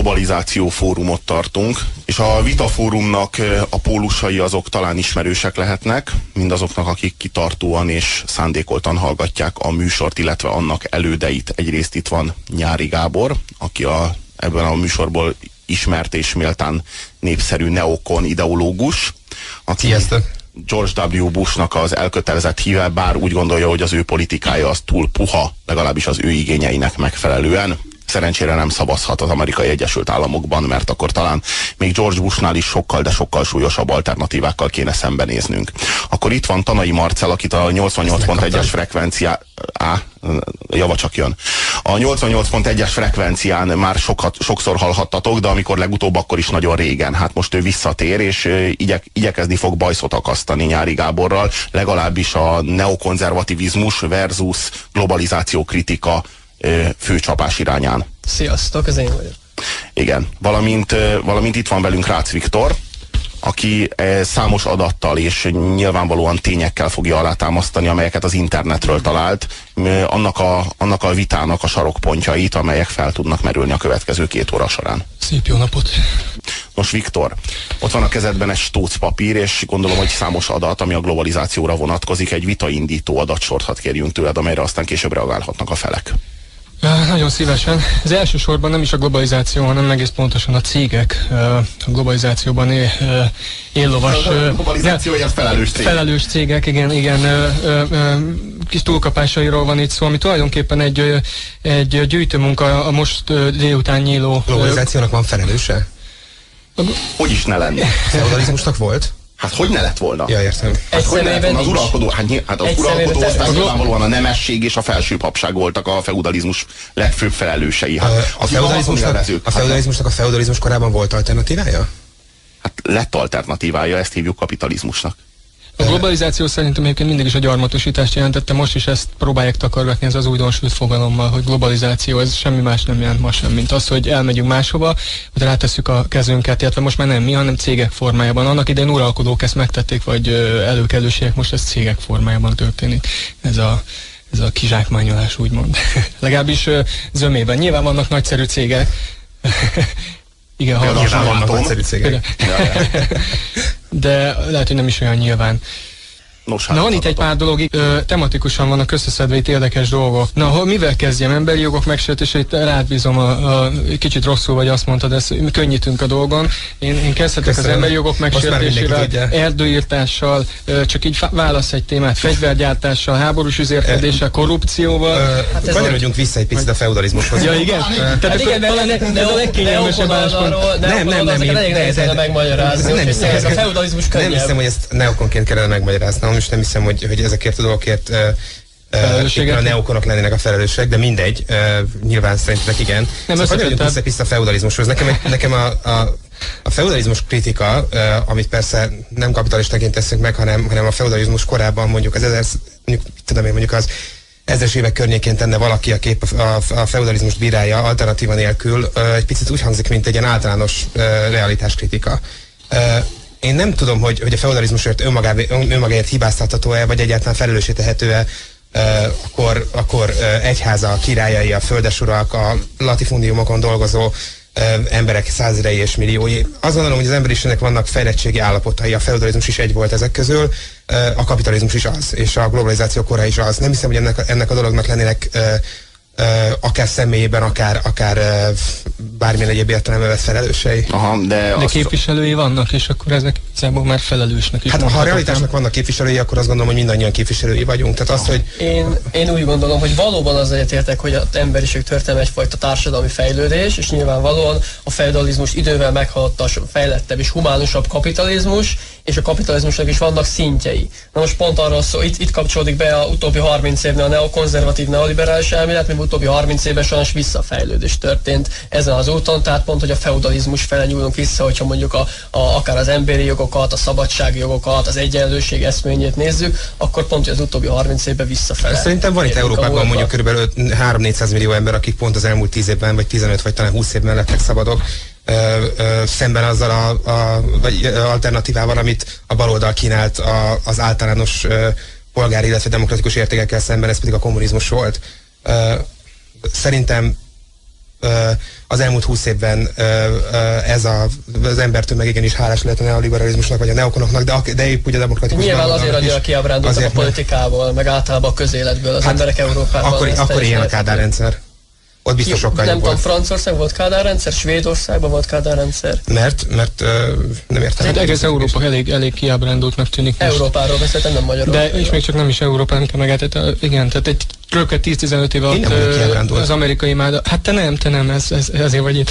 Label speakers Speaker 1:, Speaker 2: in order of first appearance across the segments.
Speaker 1: Globalizáció fórumot tartunk, és a vitafórumnak a pólusai azok talán ismerősek lehetnek, mindazoknak, akik kitartóan és szándékoltan hallgatják a műsort, illetve annak elődeit. Egyrészt itt van Nyári Gábor, aki ebben a műsorból ismert és méltán népszerű neokon ideológus, aki
Speaker 2: Sziasztok.
Speaker 1: George W. Bushnak az elkötelezett híve, bár úgy gondolja, hogy az ő politikája az túl puha, legalábbis az ő igényeinek megfelelően. Szerencsére nem szavazhat az Amerikai Egyesült Államokban, mert akkor talán még George Bushnál is sokkal, de sokkal súlyosabb alternatívákkal kéne szembenéznünk. Akkor itt van Tanai Marcell, akit a 88.1-es frekvencián... Java csak jön. A 88.1-es frekvencián már sokszor hallhattatok, de amikor legutóbb, akkor is nagyon régen. Hát most ő visszatér, és igyekezni fog bajszot akasztani Nyári Gáborral, legalábbis a neokonzervativizmus versus globalizáció kritika főcsapás irányán.
Speaker 3: Sziasztok, ez én vagyok.
Speaker 1: Igen, valamint itt van velünk Rácz Viktor, aki számos adattal és nyilvánvalóan tényekkel fogja alátámasztani, amelyeket az internetről talált, annak a vitának a sarokpontjait, amelyek fel tudnak merülni a következő 2 óra során.
Speaker 4: Szép jó napot!
Speaker 1: Nos, Viktor, ott van a kezedben egy stóc papír, és gondolom, hogy számos adat, ami a globalizációra vonatkozik, egy vitaindító adatsort hadd kérjünk tőled, amelyre aztán később reagálhatnak a felek.
Speaker 4: Nagyon szívesen. Az elsősorban nem is a globalizáció, hanem egész pontosan a cégek a globalizációban éllovas...
Speaker 1: A globalizációért felelős cégek.
Speaker 4: Felelős cégek, igen, kis túlkapásairól van itt szó, ami tulajdonképpen egy gyűjtőmunka a most délután nyíló...
Speaker 2: Globalizációnak van felelőse?
Speaker 1: Hogy is ne lenne?
Speaker 2: Feudalizmusnak volt?
Speaker 1: Hát hogy ne lett volna?
Speaker 2: Ja, értem.
Speaker 1: Hát hogy ne lett volna? Az uralkodó, az uralkodó osztály nyilvánvalóan a nemesség és a felsőbbhabság voltak a feudalizmus legfőbb felelősei. Hát,
Speaker 2: a feudalizmusnak a feudalizmus korában volt alternatívája?
Speaker 1: Hát lett alternatívája, ezt hívjuk kapitalizmusnak.
Speaker 4: A globalizáció szerintem egyébként mindig is a gyarmatosítást jelentette, most is ezt próbálják takargatni ez az újdonsült fogalommal, hogy globalizáció, ez semmi más nem jelent ma sem, mint az, hogy elmegyünk máshova, hogy rátesszük a kezünket, illetve most már nem mi, hanem cégek formájában. Annak idején uralkodók ezt megtették, vagy előkelőségek, most ez cégek formájában történik. Ez a kizsákmányolás, úgymond. Legalábbis zömében. Nyilván vannak nagyszerű cégek. Igen,
Speaker 2: nyilván vannak nagyszerű cégek.
Speaker 4: De lehet, hogy nem is olyan nyilván. Na, van itt egy pár dolog, tematikusan vannak összeszedve itt érdekes dolgok. Na, mivel kezdjem? Emberi jogok megsértését rád bízom, kicsit rosszul vagy azt mondtad, ezt könnyítünk a dolgon. Én kezdhetek az emberi jogok megsértésével, erdőírtással, csak így válasz egy témát, fegyvergyártással, háborús üzérkedéssel, korrupcióval.
Speaker 2: Kanyarodjunk vissza egy picit a feudalizmushoz.
Speaker 4: Ja, igen? Tehát ez a legkényelmesebb álláspont.
Speaker 2: Nem,
Speaker 3: elég nehéz megmagyarázni. A feudalizmus könnyebb.
Speaker 2: Nem hiszem, hogy ezt neokonként kellene megmagyaráznom. Most nem hiszem, hogy ezekért a dolgokért a neokonok lennének a felelősek, de mindegy, nyilván szerintetek igen. Szóval kanyarodjunk vissza a feudalizmushoz. Nekem a feudalizmus kritika, amit persze nem kapitalistaként teszünk meg, hanem a feudalizmus korában mondjuk az mondjuk az 1000-es évek környékén tenne valaki, aki a feudalizmust bírálja alternatíva nélkül, egy picit úgy hangzik, mint egy ilyen általános realitáskritika. Én nem tudom, hogy a feudalizmusért önmagáért hibáztatható-e, vagy egyáltalán felelőssé tehető-e akkor egyháza, királyai, a földesurak, a latifundiumokon dolgozó emberek százezrei és milliói. Azt gondolom, hogy az emberiségnek vannak fejlettségi állapotai, a feudalizmus is egy volt ezek közül, a kapitalizmus is az, és a globalizáció kora is az. Nem hiszem, hogy ennek a dolognak lennének akár személyében, akár bármilyen egyéb értelemben vett felelősei.
Speaker 1: Aha, de
Speaker 4: képviselői vannak, és akkor ezek igazából már felelősnek is.
Speaker 2: Hát ha a realitásnak vannak képviselői, akkor azt gondolom, hogy mindannyian képviselői vagyunk. Tehát azt, hogy...
Speaker 3: Én úgy gondolom, hogy valóban az egyetértek, hogy az emberiség történelme egyfajta társadalmi fejlődés, és nyilvánvalóan a feudalizmus idővel meghaladta a fejlettebb és humánusabb kapitalizmus, és a kapitalizmusnak is vannak szintjei. Na most pont arról szó, itt kapcsolódik be a utóbbi 30 évnél a neokonzervatív, neoliberális elmélet, mivel utóbbi 30 évben sajnos visszafejlődés történt ezen az úton, tehát pont, hogy a feudalizmus fele nyúlunk vissza, hogyha mondjuk akár az emberi jogokat, a szabadságjogokat, az egyenlőség eszményét nézzük, akkor pont, hogy az utóbbi 30 évben visszafele.
Speaker 2: Szerintem van itt Európában mondjuk kb. 300-400 millió ember, akik pont az elmúlt 10 évben, vagy 15, vagy talán 20 évben lettek szabadok, szemben azzal vagy alternatívával, amit a baloldal kínált az általános polgári, illetve demokratikus értékekkel szemben, ez pedig a kommunizmus volt. Szerintem az elmúlt 20 évben ez az embertömeg igenis hálás lehet a neoliberalizmusnak, vagy a neokonoknak, de épp úgy a demokratikus...
Speaker 3: Nyilván azért annyira kiábrándultak a politikából, meg általában a közéletből az emberek Európában.
Speaker 2: Akkor ilyen a Kádár rendszer. Ott biztos sokkal
Speaker 3: nem
Speaker 2: jobb
Speaker 3: tudom,
Speaker 2: volt.
Speaker 3: Franciaország volt Kádár rendszer, Svédországban volt Kádár rendszer.
Speaker 2: Mert nem értem.
Speaker 4: Hát egész Európa elég kiábrándultnak tűnik.
Speaker 3: Európáról beszéltem, nem Magyarországról.
Speaker 4: De és még csak nem is Európán kell megállítani. Igen, tehát egy kb. 10-15 év alatt az amerikai imáda. Hát te nem, ez ezért vagy itt.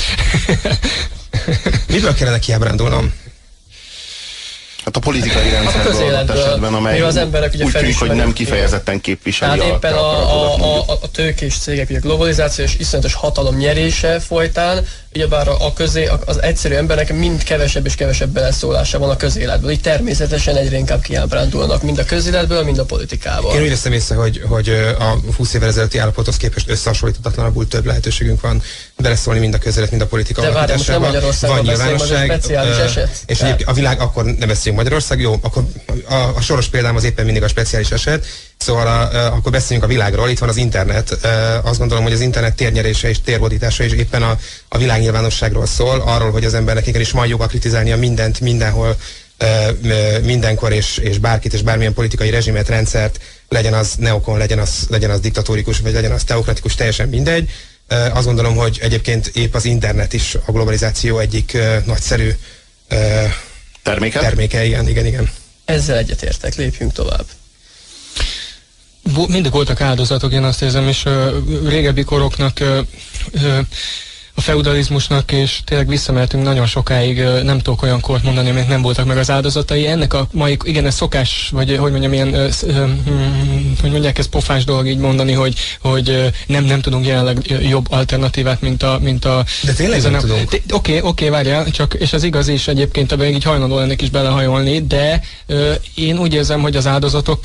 Speaker 2: Miből kellene kiábrándulnom?
Speaker 1: Hát a politikai rendszerből adott esetben, amely
Speaker 3: az emberek ugye
Speaker 1: úgy tűnik, hogy nem kifejezetten képviseli.
Speaker 3: Tehát éppen a tőkés cégek, ugye globalizáció és iszonyatos hatalom nyerése folytán, ugyebár az egyszerű embernek mind kevesebb és kevesebb beleszólása van a közéletből. Így természetesen egyre inkább kiábrándulnak, mind a közéletből, mind a politikából.
Speaker 2: Én úgy veszem észre, hogy a 20 évvel ezelőtti állapothoz képest összehasonlíthatatlanabbul több lehetőségünk van beleszólni mind a közélet, mind a politika alakításában.
Speaker 3: De várjál, most nem Magyarországban beszélünk, az egy speciális eset?
Speaker 2: És a világ, akkor ne beszéljünk Magyarország, jó, akkor a soros példám az éppen mindig a speciális eset, szóval akkor beszéljünk a világról, itt van az internet. Azt gondolom, hogy az internet térnyerése és térhódítása is éppen a világnyilvánosságról szól, arról, hogy az embernek igenis van joga kritizálnia mindent, mindenhol, mindenkor és bárkit és bármilyen politikai rezsimet, rendszert, legyen az neokon, legyen az diktatórikus, vagy legyen az teokratikus, teljesen mindegy. Azt gondolom, hogy egyébként épp az internet is a globalizáció egyik nagyszerű terméke, igen.
Speaker 3: Ezzel egyetértek, lépjünk tovább.
Speaker 4: Mindig voltak áldozatok, én azt érzem, és régebbi koroknak, a feudalizmusnak, és tényleg visszamehetünk nagyon sokáig, nem tudok olyan kort mondani, amelyek nem voltak meg az áldozatai. Ennek a mai, igen, ez szokás, vagy hogy mondjam, ilyen, hogy mondják, ez pofás dolog így mondani, hogy nem tudunk jelenleg jobb alternatívát, mint a
Speaker 2: de tényleg nem tudunk.
Speaker 4: Oké, várjál, csak, és az igaz is egyébként, ebben így hajlandó lennék is belehajolni, de én úgy érzem, hogy az áldozatok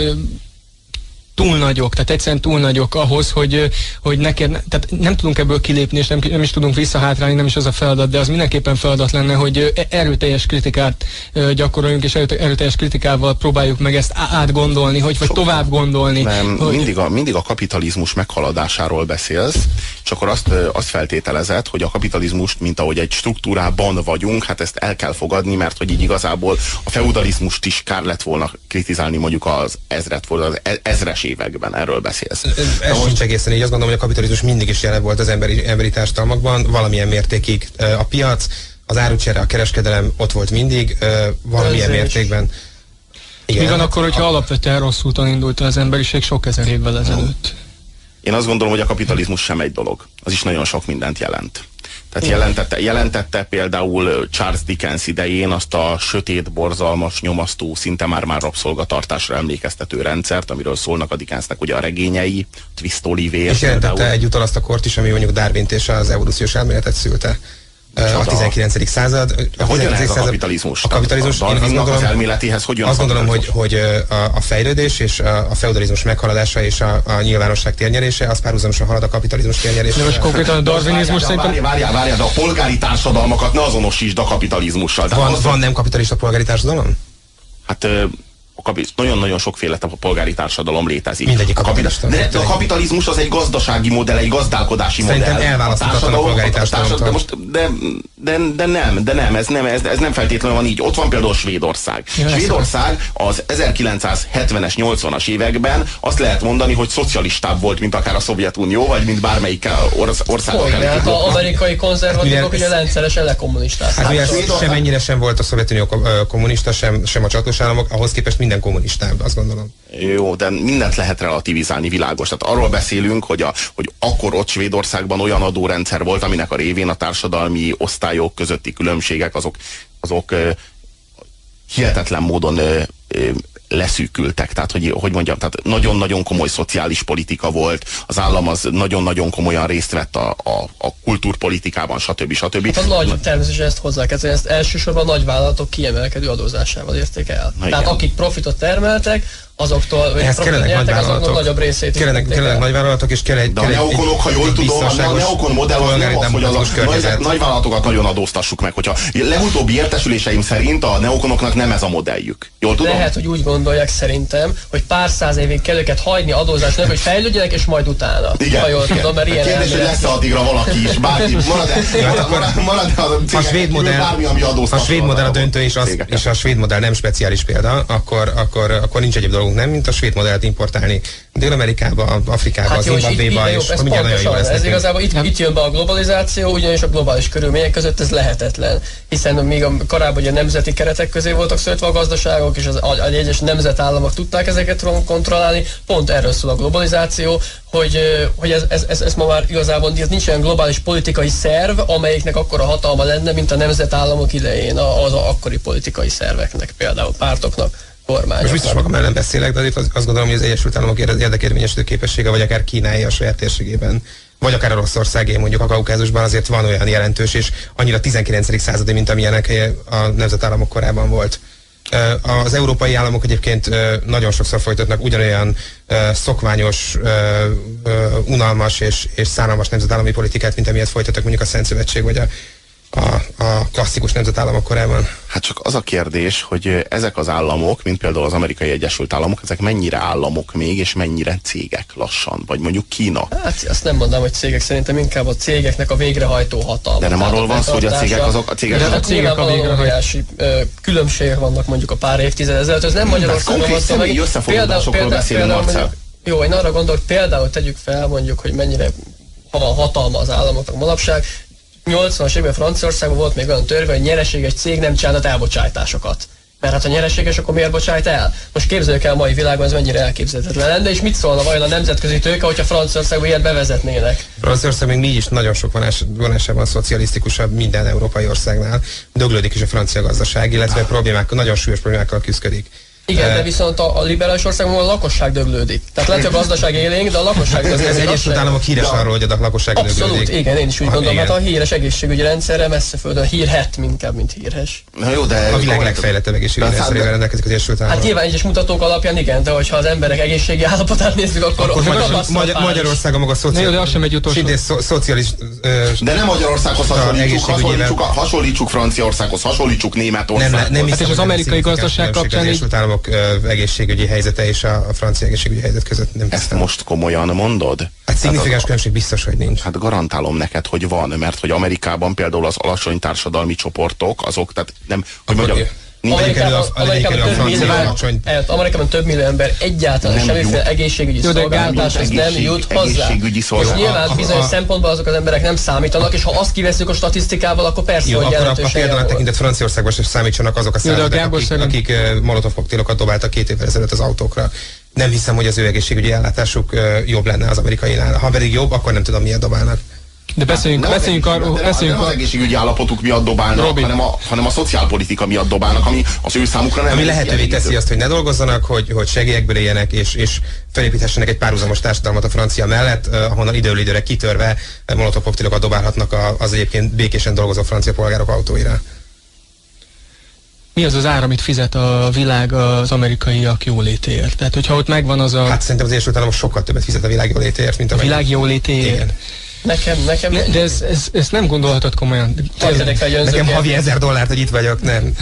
Speaker 4: túl nagyok, tehát egyszerűen túl nagyok ahhoz, hogy neked, tehát nem tudunk ebből kilépni, és nem is tudunk visszahátrálni, nem is az a feladat, de az mindenképpen feladat lenne, hogy erőteljes kritikát gyakoroljunk, és erőteljes kritikával próbáljuk meg ezt átgondolni, vagy tovább gondolni.
Speaker 1: Nem, mindig a kapitalizmus meghaladásáról beszélsz, és akkor azt feltételezed, hogy a kapitalizmust, mint ahogy egy struktúrában vagyunk, hát ezt el kell fogadni, mert hogy így igazából a feudalizmust is kár lett volna kritizálni, mondjuk az ezres években, erről beszélsz.
Speaker 2: Ez sincs egészen így, azt gondolom, hogy a kapitalizmus mindig is jelen volt az emberi társadalmakban, valamilyen mértékig a piac, az árucsere, a kereskedelem ott volt mindig, valamilyen mértékben.
Speaker 4: Igen. Mi van akkor, hogyha alapvetően rossz úton indult az emberiség sok ezer évvel ezelőtt?
Speaker 1: Én azt gondolom, hogy a kapitalizmus sem egy dolog. Az is nagyon sok mindent jelent. Tehát jelentette például Charles Dickens idején azt a sötét, borzalmas, nyomasztó, szinte már rabszolgatartásra emlékeztető rendszert, amiről szólnak a Dickensnek ugye a regényei, Twist Oliver.
Speaker 2: És jelentette egyúttal azt a kort is, ami mondjuk Darwint és az evolúciós elméletet szülte. A 19. század.
Speaker 1: Hogyan ez a kapitalizmus?
Speaker 2: A kapitalizmus,
Speaker 1: Darwinnak az elméletéhez hogyan?
Speaker 2: Azt gondolom, hogy a fejlődés és a feudalizmus meghaladása és a nyilvánosság térnyerése, az párhuzamosan halad a kapitalizmus térnyerése.
Speaker 4: De most konkrétan a darwinizmus szerintem...
Speaker 1: Várjál, de a polgári társadalmakat ne azonosítsd a kapitalizmussal.
Speaker 2: Van nem kapitalista polgári társadalom?
Speaker 1: Hát... nagyon-nagyon sokféle polgári társadalom létezik.
Speaker 2: Mindegyik kapitalista.
Speaker 1: De a kapitalizmus az egy gazdasági modell, egy gazdálkodási modell.
Speaker 2: Szerintem elválaszthatatlan a polgári társadalomtól.
Speaker 1: De nem, ez nem feltétlenül van így. Ott van például Svédország. Svédország az 1970-es, 80-as években azt lehet mondani, hogy szocialistább volt, mint akár a Szovjetunió, vagy mint bármelyik ország.
Speaker 3: Hát az amerikai konzervatívok ugye rendszeresen lekommunisták.
Speaker 2: Hát ugye semennyire sem volt a Szovjetunió kommunista, sem a csatlós államok, ahhoz képest minden kommunistább, azt gondolom.
Speaker 1: Jó, de mindent lehet relativizálni, világos. Tehát arról beszélünk, hogy akkor ott Svédországban olyan adórendszer volt, aminek a révén a társadalmi osztályok közötti különbségek azok hihetetlen módon leszűkültek. Tehát, hogy mondjam, tehát nagyon-nagyon komoly szociális politika volt, az állam az nagyon-nagyon komolyan részt vett a kultúrpolitikában, stb.
Speaker 3: Hát természetesen ezt hozzákezdeni, ezt elsősorban a nagyvállalatok kiemelkedő adózásával érték el. Tehát akik profitot termeltek, azoktól,
Speaker 2: ehhez kellenek nagyvállalatok.
Speaker 3: Nagyobb részét
Speaker 2: kellenek nagyvállalatok, és kell egy...
Speaker 1: De a neokonok, ha jól tudom, a neokon modell az nem az, hogy a nagyvállalatokat nagyon adóztassuk meg. Hogyha legutóbbi értesüléseim szerint a neokonoknak nem ez a modelljük. Jól tudom?
Speaker 3: Lehet, hogy úgy gondolják szerintem, hogy pár száz évig kell őket hagyni adózásnak, hogy fejlődjenek, és majd utána.
Speaker 1: Igen.
Speaker 3: Ha jól tudom, mert ilyen
Speaker 1: kérdés, hogy lesz addigra valaki is, bárki, marad a svéd
Speaker 2: modell a döntő, és a svéd modell nem speciális példa, akkor nincs egyéb dolgunk, nem, mint a svéd modellt importálni Dél-Amerikába, Afrikába, Zimbabvéba, és mindjárt nagyon jó lesz.
Speaker 3: Ez igazából itt jön be a globalizáció, ugyanis a globális körülmények között ez lehetetlen. Hiszen még korábban a nemzeti keretek közé voltak szőtve a gazdaságok, és az egyes nemzetállamok tudták ezeket kontrollálni. Pont erről szól a globalizáció, hogy ez ma már igazából nincs olyan globális politikai szerv, amelyiknek akkora hatalma lenne, mint a nemzetállamok idején, az akkori politikai szerveknek, például pártoknak.
Speaker 2: Most biztos magam ellen beszélek, de azt gondolom, hogy az Egyesült Államok érdekérvényesítő képessége, vagy akár Kínáé a saját térségében, vagy akár Oroszországé, mondjuk a Kaukázusban azért van olyan jelentős, és annyira 19. századi, mint amilyenek a nemzetállamok korában volt. Az európai államok egyébként nagyon sokszor folytatnak ugyanolyan szokványos, unalmas és szánalmas nemzetállami politikát, mint amilyet folytattak mondjuk a Szent Szövetség, vagy a klasszikus nemzetállamok korában.
Speaker 1: Hát csak az a kérdés, hogy ezek az államok, mint például az Amerikai Egyesült Államok, ezek mennyire államok még, és mennyire cégek lassan, vagy mondjuk Kína?
Speaker 3: Hát azt nem mondom, hogy cégek, szerintem inkább a cégeknek a végrehajtó hatalma.
Speaker 1: De nem arról van szó, hogy a cégek azok a cégek
Speaker 3: a végrehajtási különbségek vannak mondjuk a pár évtized ezelőtt, ez nem Magyarországon van szó,
Speaker 1: meg összefoglalásokról beszélünk, Marcel.
Speaker 3: Jó, én arra gondolok, például tegyük fel mondjuk, hogy mennyire van hatalma az államoknak manapság. 80-as évben Franciaországban volt még olyan törvény, hogy nyereséges cég nem csinálhat elbocsájtásokat. Mert hát ha nyereséges, akkor miért bocsájt el? Most képzeljük el a mai világban, ez mennyire elképzelhetetlen lenne, és mit szólna vajon a nemzetközi tőke, hogyha Franciaországban ilyet bevezetnének?
Speaker 2: Franciaország még így is nagyon sok vonásában szocialisztikusabb minden európai országnál. Döglődik is a francia gazdaság, illetve nagyon súlyos problémákkal küzdik.
Speaker 3: Igen, de viszont a liberális országban a lakosság döglődik. Tehát lehet, hogy a gazdaság élénk, de a lakosság döglődik.
Speaker 2: Az Egyesült Államok híres arról, hogy a lakosság döglődik.
Speaker 3: Abszolút, igen, én is úgy gondolom, mert a híres egészségügyi rendszerre messze földön hírhet inkább, mint hírhes.
Speaker 1: Na jó, de
Speaker 2: a világ legfejlettebb egészségügyi rendszerével rendelkezik az Egyesült Államok.
Speaker 3: Hát nyilván egyes mutatók alapján igen, de hogyha az emberek egészségi állapotát nézzük, akkor
Speaker 2: Magyarországon maga szociális...
Speaker 1: De nem Magyarországhoz hasonlítsuk Franciaországhoz, hasonlítsuk Németországhoz.
Speaker 4: Nem hiszem, az amerikai gazdaság kapcsán
Speaker 2: egészségügyi helyzete és a francia egészségügyi helyzet között nem hiszem.
Speaker 1: Ezt most komolyan mondod?
Speaker 2: Hát szignifikáns különbség biztos, hogy nincs.
Speaker 1: Hát garantálom neked, hogy van, mert hogy Amerikában például az alacsony társadalmi csoportok, azok, tehát nem, hogy mondjam,
Speaker 3: Amerikában több millió ember egyáltalán semmiféle egészségügyi szolgáltatáshoz nem jut hozzá. És nyilván bizonyos szempontból azok az emberek nem számítanak, és ha azt kiveszünk a statisztikából, akkor persze, hogy jelentősen
Speaker 2: a példánat tekintet Franciaországban sem számítsanak azok a szállodák, akik molotov koktélokat dobáltak 2 évvel ezelőtt az autókra. Nem hiszem, hogy az ő egészségügyi ellátásuk jobb lenne az amerikainál. Ha pedig jobb, akkor nem tudom, miért dobálnak.
Speaker 4: De beszéljünk arról,
Speaker 1: nem az egészségügyi állapotuk miatt dobálnak, hanem a szociálpolitika miatt dobálnak, ami az ő számukra nem.
Speaker 2: Ami lehetővé teszi azt, hogy ne dolgozzanak, hogy segélyekből éljenek, és felépíthessenek egy párhuzamos társadalmat a francia mellett, ahonnan időről időre kitörve molotov koktélokat dobálhatnak az egyébként békésen dolgozó francia polgárok autóira.
Speaker 4: Mi az az ár, amit fizet a világ az amerikaiak jólétéért? Tehát, hogyha ott megvan az a...
Speaker 2: Hát szerintem az Egyesült Államok sokkal többet fizet a világ jólétéért, mint
Speaker 4: a világ jólétéért. Igen.
Speaker 3: Nekem
Speaker 4: de ezt nem gondolhatod komolyan.
Speaker 2: Nekem havi $1000, hogy itt vagyok, nem.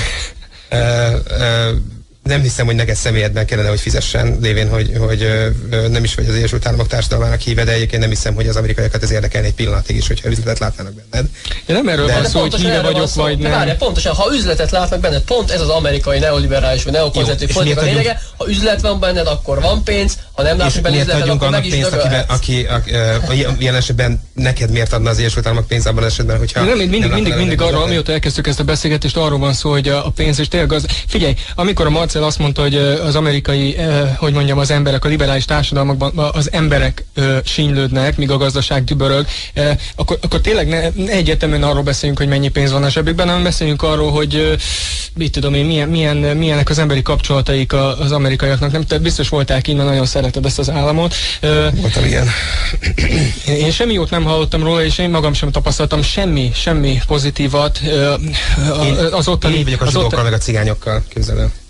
Speaker 2: Nem hiszem, hogy neked személyedben kellene, hogy fizessen, lévén, hogy nem is vagy az Egyesült Államok társadalmának híve, de egyébként nem hiszem, hogy az amerikaiakat ez érdekelni egy pillanatig is, hogyha üzletet látnának benned.
Speaker 4: De nem erről van szó, hogy híve vagyok, vagy nem.
Speaker 3: Várjál, pontosan, ha üzletet látnak benned, pont ez az amerikai neoliberális vagy neokonzervatív politika lényege, ha üzlet van benned, akkor van pénz, ha nem látnak benned üzletet, akkor meg is dögölhetsz.
Speaker 2: Aki ilyen esetben neked miért adna az Egyesült Államok pénzt abban az esetben, hogyha...
Speaker 4: Mindig arról, amióta elkezdtük ezt a beszélgetést, arról van szó, hogy a pénz és tényleg az... Figyelj, amikor a Marcel azt mondta, hogy az amerikai, hogy mondjam, az emberek, a liberális társadalmakban az emberek sínylődnek, míg a gazdaság dübörög, akkor tényleg ne egyértelműen arról beszéljünk, hogy mennyi pénz van a zsebükben, hanem beszéljünk arról, hogy mit tudom én, milyenek az emberi kapcsolataik az amerikaiaknak. Nem, te biztos voltál Kínban, nagyon szereted ezt az államot.
Speaker 2: Voltam ilyen.
Speaker 4: Én semmi jót nem hallottam róla, és én magam sem tapasztaltam semmi pozitívat.
Speaker 2: Az ottani... Én vagyok a zsidókkal, meg a cigányokkal, képzelem.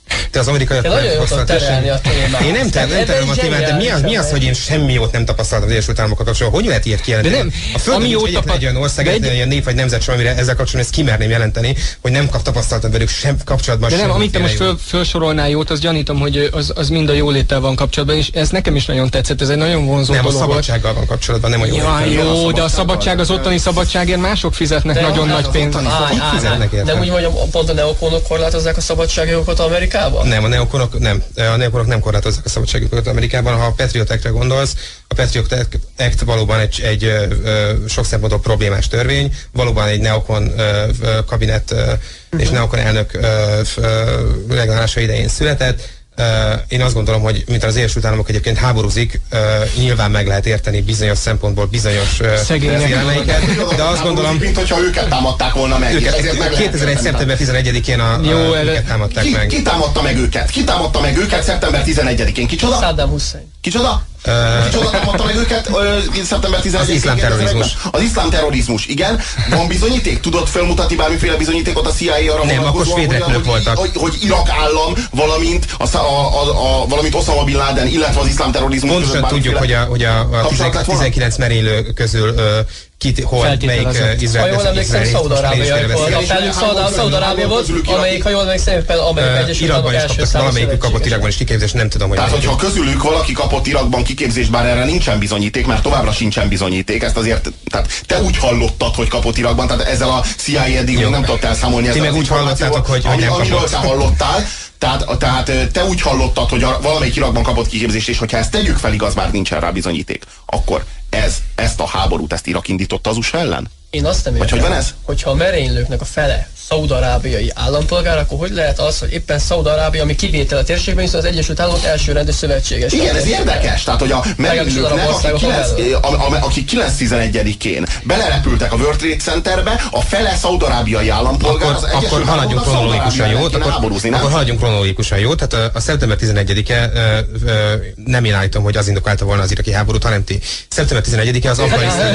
Speaker 2: Te az amerikaiak
Speaker 3: nagyon jól terelni a témát.
Speaker 2: Én nem terelem a témát, de mi az, hogy én semmi jót nem tapasztaltam az Egyesült Államokkal kapcsolatban? Hogy lehet ilyet kijelenteni? A Földön nincs egyetlen egy olyan ország, egyetlen olyan nép vagy nemzet sem, amire ezzel kapcsolatban ezt kimerném jelenteni, hogy nem tapasztaltam velük sem kapcsolatban.
Speaker 4: De nem, amit te most felsorolnál jót, az gyanítom, hogy az mind a jóléttel van kapcsolatban, és ez nekem is nagyon tetszett, ez egy nagyon vonzó dolog.
Speaker 2: Nem, a szabadsággal van kapcsolatban, nem a jóléttel.
Speaker 4: Jó, de a szabadság, az ottani szabadságért mások fizetnek nagyon nagy pénzt.
Speaker 3: De úgy mondjam, pont a neokonok korlátozzák a szabadságjogokat Amerikában?
Speaker 2: Nem, a neokonok nem korlátozzák a szabadságjogokat Amerikában. Ha a Patriot Act-re gondolsz, a Patriot Act valóban egy sok szempontból problémás törvény, valóban egy neokon kabinet és neokon elnök legállása idején született. Én azt gondolom, hogy mint az Egyesült Államok egyébként háborúzik, nyilván meg lehet érteni bizonyos szempontból bizonyos szegényeket, de azt gondolom,
Speaker 1: mint hogyha őket támadták volna meg.
Speaker 2: 2001. szeptember 11-én őket támadták meg.
Speaker 1: Ki támadta meg őket? Ki támadta meg őket szeptember 11-én? Kicsoda?
Speaker 3: Saddam Hussein.
Speaker 1: Kicsoda? Kicsoda támadta meg őket szeptember 11-én?
Speaker 2: Az iszlám terrorizmus.
Speaker 1: Az iszlám terrorizmus, igen. Van bizonyíték? Tudod felmutatni bármiféle bizonyítékot a CIA arra
Speaker 2: nem, akkor svéd repülők voltak.
Speaker 1: Hogy Irak állam, valamint Osama Bin Laden, illetve az iszlám terrorizmus.
Speaker 2: Pontosan tudjuk, hogy a 19 merénylő közül melyik izraeli.
Speaker 3: Ha jól emlékszem, Szaúd-Arábia volt. Szaúd-Arábia volt, amelyik, ha jól emlékszem, éppen Amerikai Egyesült Államok első számú
Speaker 2: valamelyikük kapott Irakban is kiképzést, nem tudom, hogy...
Speaker 1: Tehát, hogyha közülük valaki kapott Irakban kiképzést, bár erre nincsen bizonyíték, mert továbbra sincsen bizonyíték, ezt azért, tehát te úgy hallottad, hogy kapott Irakban, tehát ezzel a CIA eddig még nem tudott elszámolni ezzel
Speaker 2: az információval, hogy nem kapott.
Speaker 1: Amiről te hallottál. Tehát te úgy hallottad, hogy valamelyik Irakban kapott kiképzést, és hogyha ezt tegyük fel, igaz, már nincsen rá bizonyíték, akkor ezt a háborút, ezt Irak indította az USA ellen?
Speaker 3: Én azt nem értem, hogyha a merénylőknek a fele szaúd-arábiai állampolgár, akkor hogy lehet az, hogy éppen Szaúd-Arábia, ami kivétel a térségben, viszont az Egyesült Államok elsőrendű szövetséges.
Speaker 1: Igen, ez érdekes. Tehát, hogy a merénylőknek, akik 9-11-én belerepültek a World Trade Centerbe, a fele szaúd-arábiai állampolgár,
Speaker 2: akkor haladjunk kronológikusan jót. Akkor haladjunk kronológikusan jót. Tehát a szeptember 11-e nem én állítom, hogy az indokálta volna az iraki háborút, hanem ti. Szeptember 11-e az afganisztáni...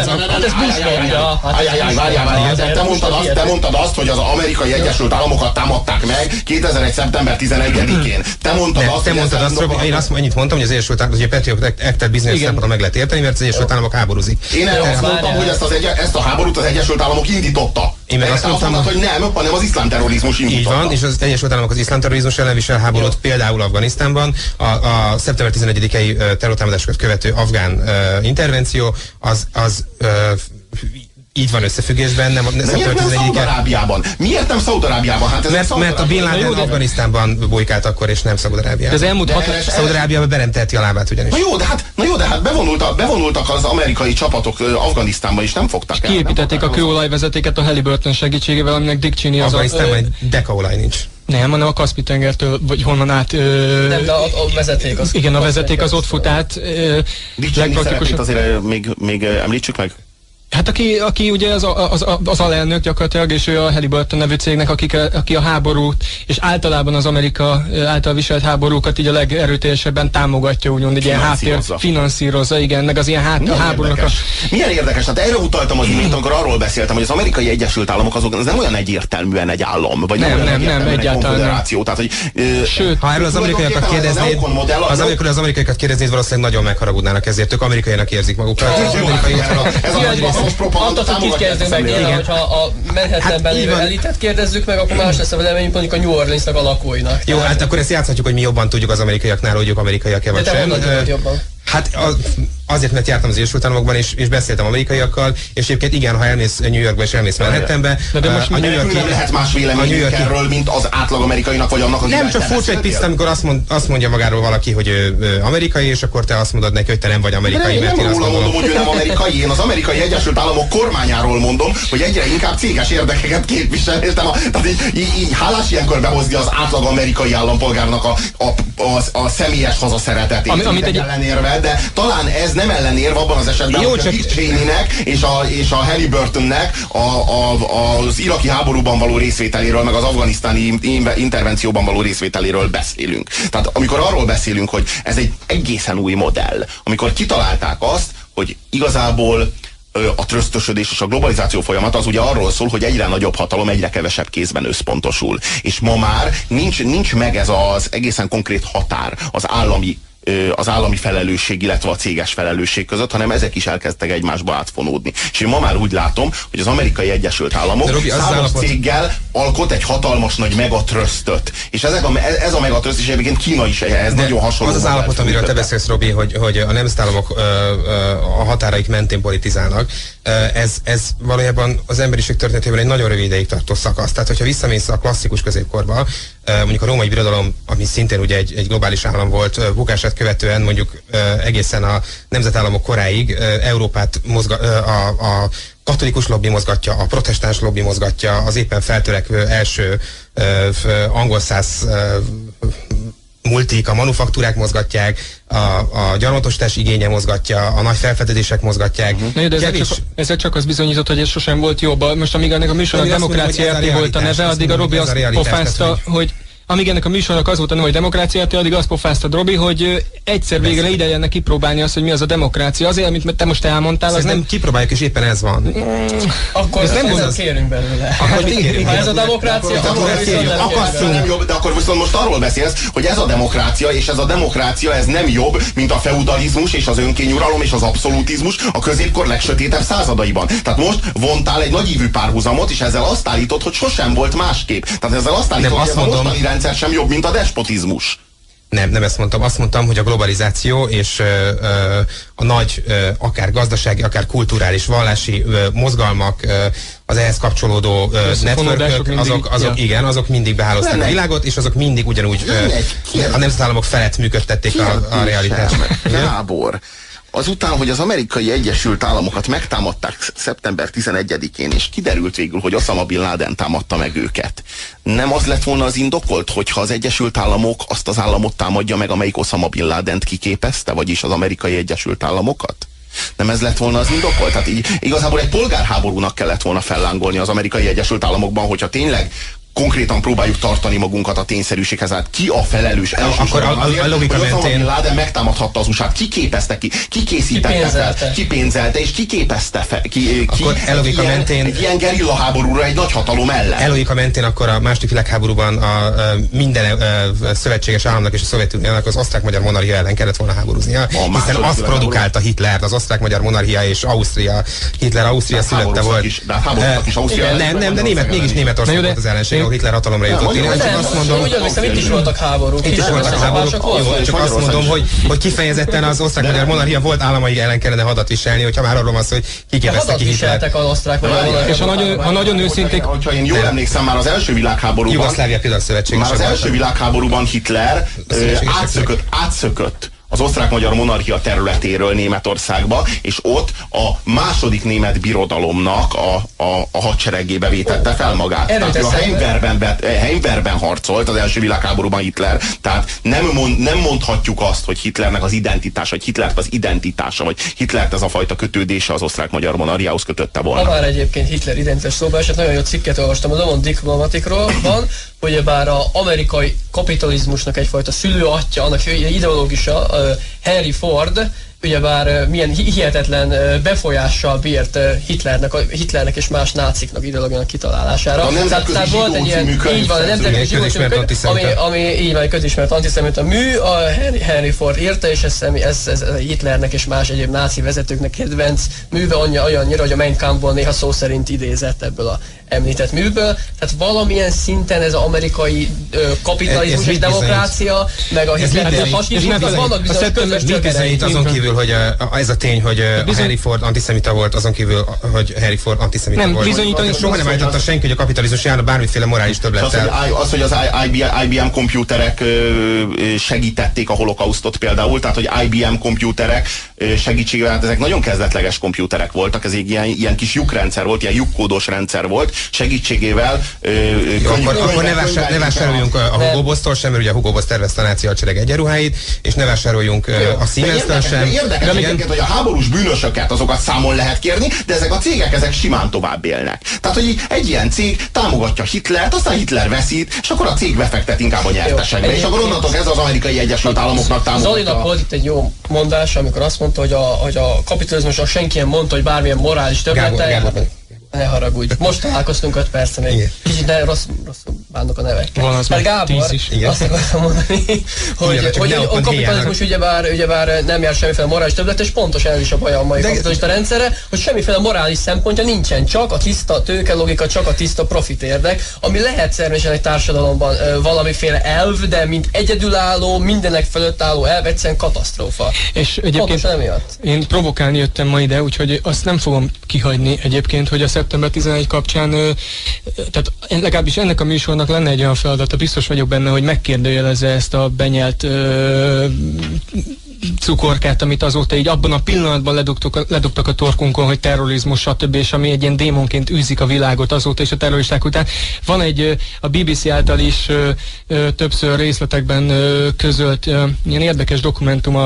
Speaker 1: Te mondtad azt, hogy az Amerikai Egyesült Államokat támadták meg 2001. szeptember 11-én. Te mondtad azt,
Speaker 2: én azt annyit mondtam, hogy az Egyesült Államok, hogy a Patriot Act-et bizonyos szempontból meg lehet érteni, mert az Egyesült Államok háborúzik.
Speaker 1: Én azt mondtam, hogy ezt a háborút az Egyesült Államok indította.
Speaker 2: Én meg azt mondtam,
Speaker 1: hogy nem, hanem az iszlám terrorizmus indította.
Speaker 2: Így van, és az Egyesült Államok az iszlám terrorizmus ellen visel háborút, például Afganisztánban. A szeptember 11-i terrortámadásokat követő afgán intervenció az így van összefüggésben, nem
Speaker 1: miért nem Szaúd-Arábiában? Miért nem Szaúd-Arábiában? Hát
Speaker 2: mert a Bin Laden Afganisztánban bujkált akkor, és nem Szaúd-Arábiában.
Speaker 4: Az elmúlt
Speaker 2: Szaúd-Arábiában be nem teheti a lábát ugyanis.
Speaker 1: Na jó, de hát bevonultak az amerikai csapatok Afganisztánba, és nem fogtak el.
Speaker 4: Kiépítették a kőolajvezetéket a Halliburton segítségével, aminek Dick Cheney az
Speaker 2: Afganisztánban egy dekaolaj nincs.
Speaker 4: Nem, hanem a Kaszpi-tengertől, vagy honnan át...
Speaker 3: Nem, de a vezeték az...
Speaker 4: Igen, a vezeték az ott fut át.
Speaker 1: Dick Cheney szerepét azért még említsük meg?
Speaker 4: Hát aki ugye az alelnök gyakorlatilag, és ő a Halliburton nevű cégnek, aki a háborút, és általában az Amerika által viselt háborúkat így a legerőteljesebben támogatja, úgymond egy ilyen háttér finanszírozza, igen, meg az ilyen háborúnak a...
Speaker 1: Milyen érdekes, hát erre utaltam az imént, amikor arról beszéltem, hogy az Amerikai Egyesült Államok az nem olyan egyértelműen egy állam, vagy nem egyáltalán egy konfederáció. Tehát, hogy,
Speaker 2: sőt, ha erről az amerikaiakat kérdeznéd, valószínűleg nagyon megharagudnának ezért, ők amerikaianak érzik magukat.
Speaker 3: Kit kérdezzük meg, hogyha a Manhattanben lévő elitet kérdezzük meg, akkor más lesz a véleményünk mondjuk a New Orleansnak a lakóinak.
Speaker 2: Jó, hát akkor ezt játszhatjuk, hogy mi jobban tudjuk az amerikaiaknál, hogy ők amerikaiak-e vagy sem. Hát azért, mert jártam az Egyesült Államokban, és beszéltem amerikaiakkal, és egyébként igen, ha elmész New Yorkba és elmész Manhattanbe,
Speaker 1: a New York nem lehet más véleményünk erről, mint az átlag amerikainak, vagy annak,
Speaker 2: nem csak furcsa egy picit, amikor azt mondja magáról valaki, hogy ő amerikai, és akkor te azt mondod neki, hogy te nem vagy amerikai,
Speaker 1: mert én azt mondom, hogy ő nem amerikai. Én az Amerikai Egyesült Államok kormányáról mondom, hogy egyre inkább céges érdekeket képvisel. Tehát így hálás ilyenkor behozni az átlag amerikai állampolgárnak a személyes hazaszeretetét, amit egy ellenérve, de talán ez nem ellenérve abban az esetben, hogy a Dick Cheneynek és a Halliburtonnek az iraki háborúban való részvételéről, meg az afganisztáni intervencióban való részvételéről beszélünk. Tehát amikor arról beszélünk, hogy ez egy egészen új modell, amikor kitalálták azt, hogy igazából a trösztösödés és a globalizáció folyamata az ugye arról szól, hogy egyre nagyobb hatalom egyre kevesebb kézben összpontosul. És ma már nincs meg ez az egészen konkrét határ az állami felelősség, illetve a céges felelősség között, hanem ezek is elkezdtek egymásba átfonódni. És én ma már úgy látom, hogy az Amerikai Egyesült Államok számos céggel alkot egy hatalmas nagy megatrösztöt. És ez a megatröszt, és egyébként Kína is ehhez nagyon hasonló.
Speaker 2: Az állapot, amiről te beszélsz, Robi, hogy a nemzetállamok a határaik mentén politizálnak, ez valójában az emberiség történetében egy nagyon rövid ideig tartó szakasz. Tehát, hogyha visszamész a klasszikus középkorba, mondjuk a római birodalom, ami szintén ugye egy globális állam volt, bukását követően mondjuk egészen a nemzetállamok koráig Európát a katolikus lobby mozgatja, a protestáns lobby mozgatja, az éppen feltörekvő első angolszász multik, a manufaktúrák mozgatják, a gyarmatosítás igénye mozgatja, a nagy felfedezések mozgatják.
Speaker 4: Na, de ezzel csak az bizonyított, hogy ez sosem volt jobb. Most amíg ennek a műsornak Demokrácia RT volt a neve, addig a Robi azt pofázta, hogy amíg ennek a műsornak az volt a neve, hogy Demokrácia RT, addig azt pofáztad, Robi, hogy egyszer végre ide jönne kipróbálni azt, hogy mi az a demokrácia. Azért, amit te most elmondtál, az nem
Speaker 2: kipróbáljuk, és éppen ez van.
Speaker 3: Akkor ez nem az, kérünk belőle. Ha ez a demokrácia,
Speaker 1: de akkor viszont most arról beszélsz, hogy ez a demokrácia, és ez a demokrácia ez nem jobb, mint a feudalizmus és az önkényuralom és az abszolutizmus a középkor legsötétebb századaiban. Tehát most vontál egy nagyívű párhuzamot, és ezzel azt állítod, hogy sosem volt másképp. Tehát ezzel azt állítod, hogy ez a mostani rendszer sem jobb, mint a despotizmus.
Speaker 2: Nem ezt mondtam. Azt mondtam, hogy a globalizáció és a nagy, akár gazdasági, akár kulturális, vallási mozgalmak, az ehhez kapcsolódó networkök, azok mindig behálózták a világot, és azok mindig ugyanúgy a nemzetállamok felett működtették a realitást.
Speaker 1: Gábor, azután, hogy az Amerikai Egyesült Államokat megtámadták szeptember 11-én, és kiderült végül, hogy Osama Bin Laden támadta meg őket. Nem az lett volna az indokolt, hogyha az Egyesült Államok azt az államot támadja meg, amelyik Osama Bin Ladent kiképezte, vagyis az Amerikai Egyesült Államokat? Nem ez lett volna az indokolt? Tehát így igazából egy polgárháborúnak kellett volna fellángolni az Amerikai Egyesült Államokban, hogyha tényleg konkrétan próbáljuk tartani magunkat a tényszerűséghez, hát ki a felelős?
Speaker 2: Akkor a logika mentén
Speaker 1: Laden megtámadhatta az USA-t, ki képezte ki, ki készítette fel, ki pénzzelte, és ki képezte fel,
Speaker 2: akkor logika mentén
Speaker 1: egy ilyen gerilla háborúra egy nagy hatalom ellen.
Speaker 2: Logika mentén akkor a második világháborúban minden szövetséges államnak és a Szovjetuniónak az osztrák-magyar monarchia ellen kellett volna háborúznia, hiszen azt produkálta Hitler, az osztrák-magyar monarchia és Ausztria, Hitler-Ausztria szülötte volt. Nem, de mégis Németország volt az ellenség. Hitler hatalomra jutott. Én azt mondom,
Speaker 3: itt is voltak háborúk.
Speaker 2: Itt is voltak háborúk. Csak azt mondom, hogy kifejezetten az osztrák-magyar monarchia volt államai ellen kellene hadat viselni, hogyha már arról van szó, hogy kiképezte ki Hitlert.
Speaker 3: Az osztrák-magyar monarchia.
Speaker 4: És ha nagyon őszinték...
Speaker 1: Ha én jól emlékszem, már az első világháborúban...
Speaker 2: Jugoszlávia például szövetséges.
Speaker 1: Már az első világháborúban Hitler átszökött az osztrák-magyar monarchia területéről Németországba, és ott a második német birodalomnak a hadseregébe vétette fel magát. Tehát a Heimwehrben harcolt az első világháborúban Hitler, tehát nem mondhatjuk azt, hogy Hitlernek az identitása, vagy Hitlert az identitása, vagy Hitlert ez a fajta kötődése az osztrák-magyar monarchiához kötötte volna.
Speaker 3: Ha már egyébként Hitler identitás szóba esett, nagyon jó cikket olvastam a Lemon Diplomaticról, hogy bár az amerikai kapitalizmusnak egyfajta szülőatja, annak ideológusa, Henry Ford, ugyebár milyen hihetetlen befolyással bírt Hitlernek és más náciknak ideológiának kitalálására. Tehát volt egy ilyen, így van, a nemzetközi ami így van, egy közismert antiszemita mű, a Henry Ford írta, és ez Hitlernek és más egyéb náci vezetőknek kedvenc műve olyannyira, hogy a Mein Kampfból néha szó szerint idézett ebből a említett műből. Tehát valamilyen szinten ez az amerikai kapitalizmus és demokrácia, meg a Hitler fasizmus, vannak bizonyos közös gyökerei.
Speaker 2: Azon kívül, hogy ez a tény, hogy Henry Ford antiszemita volt, azon kívül, hogy Henry Ford antiszemita volt.
Speaker 4: Bizonyítani
Speaker 2: soha nem állította senki, hogy a kapitalizmus járna bármiféle morális többlettel.
Speaker 1: Az, hogy az IBM kompjúterek segítették a holokausztot például, tehát hogy IBM kompjúterek segítségével, hát ezek nagyon kezdetleges kompjúterek voltak, ez egy ilyen kis lyukrendszer volt, ilyen lyukkódos rendszer volt, segítségével...
Speaker 2: Akkor ne vásároljunk a Hugo Boss-tól sem, mert ugye a Hugo Boss tervezte a náci hadsereg egyenruháit, és ne vásároljunk a Siemens-től sem.
Speaker 1: Érdekes, hogy a háborús bűnösöket azokat számon lehet kérni, de ezek a cégek ezek simán tovább élnek. Tehát, hogy egy ilyen cég támogatja Hitlert, aztán Hitler veszít, és akkor a cég befektet inkább a nyertesekbe. És akkor onnantól ez az Amerikai Egyesült Államoknak támogatja.
Speaker 3: Zolinak volt itt egy jó mondás, amikor azt mondta, hogy a kapitalizmusra senki nem mondta, hogy bármilyen morális többlettel. Ne haragudj. Most találkoztunk 5 perce még. Kicsit rosszul bánok a nevekkel.
Speaker 4: Van az
Speaker 3: Gábor, azt akartam mondani, hogy a kapitalizmus ugyebár nem jár semmiféle morális többlet, és pontosan ez is a baj a mai kapitalista rendszerre, hogy semmiféle morális szempontja nincsen, csak a tiszta tőkelogika, csak a tiszta profit érdek, ami lehet szervesen egy társadalomban valamiféle elv, de mint egyedülálló, mindenek fölött álló elv egyszerűen katasztrófa.
Speaker 4: És egyébként én provokálni jöttem ma ide, úgyhogy azt nem fogom kihagyni egyébként, hogy a szeptember 11 kapcsán, tehát legalábbis ennek a műsornak lenne egy olyan feladata, biztos vagyok benne, hogy megkérdőjelezze ezt a benyelt cukorkát, amit azóta így abban a pillanatban ledugtak a torkunkon, hogy terrorizmus, stb. És ami egy ilyen démonként űzik a világot azóta és a terroristák után. Van egy a BBC által is többször részletekben közölt ilyen érdekes dokumentum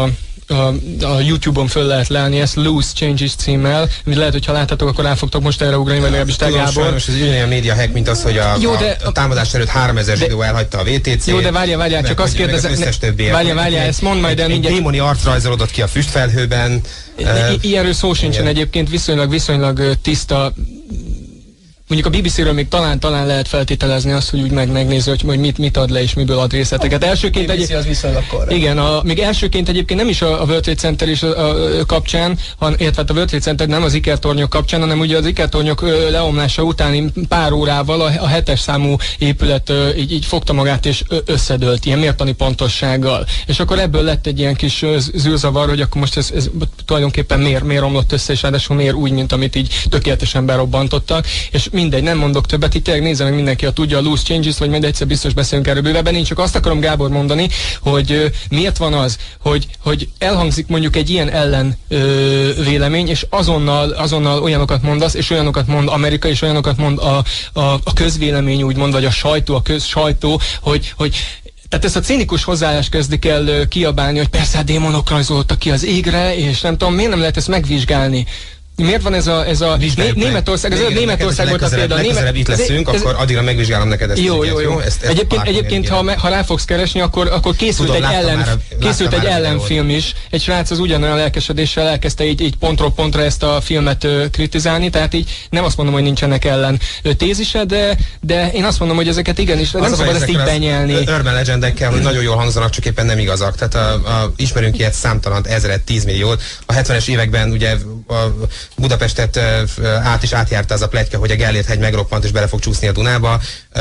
Speaker 4: a YouTube-on föl lehet leállni, ezt Loose Changes címmel, amit lehet, hogy ha láthatok, akkor rá fogtok most erre ugrani, vagy legalábbis te, Gábor.
Speaker 2: Sajnos ez ugyanilyen média hack, mint az, hogy a támadás előtt 3000 zsidó elhagyta a VTC-t.
Speaker 4: Jó, de várjál, csak azt kérdezem, várjál, ezt mondd majd el mindjárt.
Speaker 2: Egy démoni arc rajzolódott ki a füstfelhőben.
Speaker 4: Ilyenről szó sincsen egyébként, viszonylag tiszta. Mondjuk a BBC-ről még talán lehet feltételezni azt, hogy úgy megnézi, hogy mit ad le és miből ad részleteket. Elsőként
Speaker 3: az viszonylag korrekt.
Speaker 4: Igen, még elsőként egyébként nem is a World Trade Center is kapcsán, illetve a World Trade Center nem az ikertornyok kapcsán, hanem ugye az ikertornyok leomlása utáni pár órával a 7-es számú épület így fogta magát és összedőlt, ilyen mértani pontossággal. És akkor ebből lett egy ilyen kis zűrzavar, hogy akkor most ez tulajdonképpen miért romlott össze, és ráadásul miért úgy, mint amit így tökéletesen berobbantottak. És mindegy, nem mondok többet, itt tényleg nézze meg mindenki, ha tudja a Loose Changes, vagy majd egyszer biztos beszélünk erről bővebben. Én csak azt akarom, Gábor, mondani, hogy miért van az, hogy elhangzik mondjuk egy ilyen ellen vélemény, és azonnal olyanokat mondasz, és olyanokat mond Amerika, és olyanokat mond a közvélemény, úgymond, vagy a sajtó, hogy tehát ezt a cínikus hozzáállást kezdik el kiabálni, hogy persze a démonok rajzoltak ki az égre, és nem tudom, miért nem lehet ezt megvizsgálni? Miért van ez a Németország, ez Németország volt a példa.
Speaker 2: Legközelebb itt leszünk, akkor addigra megvizsgálom neked ezt.
Speaker 4: Jó. Egyébként ha rá fogsz keresni, akkor készült egy ellenfilm is. Egy srác az ugyanolyan lelkesedéssel elkezdte így pontról pontra ezt a filmet kritizálni, tehát így nem azt mondom, hogy nincsenek ellen tézise, de én azt mondom, hogy ezeket igenis nem szabad ezt így benyelni.
Speaker 2: Urban legendekkel, hogy nagyon jól hangzanak, csak éppen nem igazak. Tehát ismerünk ilyet számtalant, 1000, 10 milliót. A 70-es években ugye Budapestet átjárta az a pletyka, hogy a Gellért-hegy megroppant és bele fog csúszni a Dunába.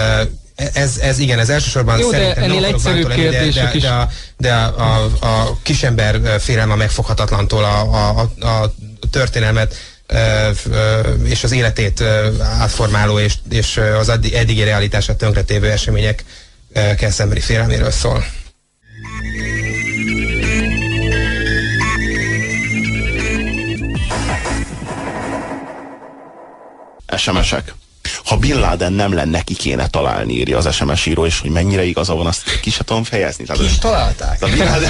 Speaker 2: Ez elsősorban
Speaker 4: jó,
Speaker 2: szerintem
Speaker 4: de ennél egyszerűbb kérdések is.
Speaker 2: De a kisember félelme megfoghatatlantól a történelmet és az életét átformáló és az eddigi realitását tönkretévő eseményekkel szembeni félelméről szól.
Speaker 1: SMS-ek. Ha Bin Laden nem lenne, ki kéne találni, írja az SMS író, és hogy mennyire igaza van, azt ki se tudom fejezni.
Speaker 3: Ki is találták.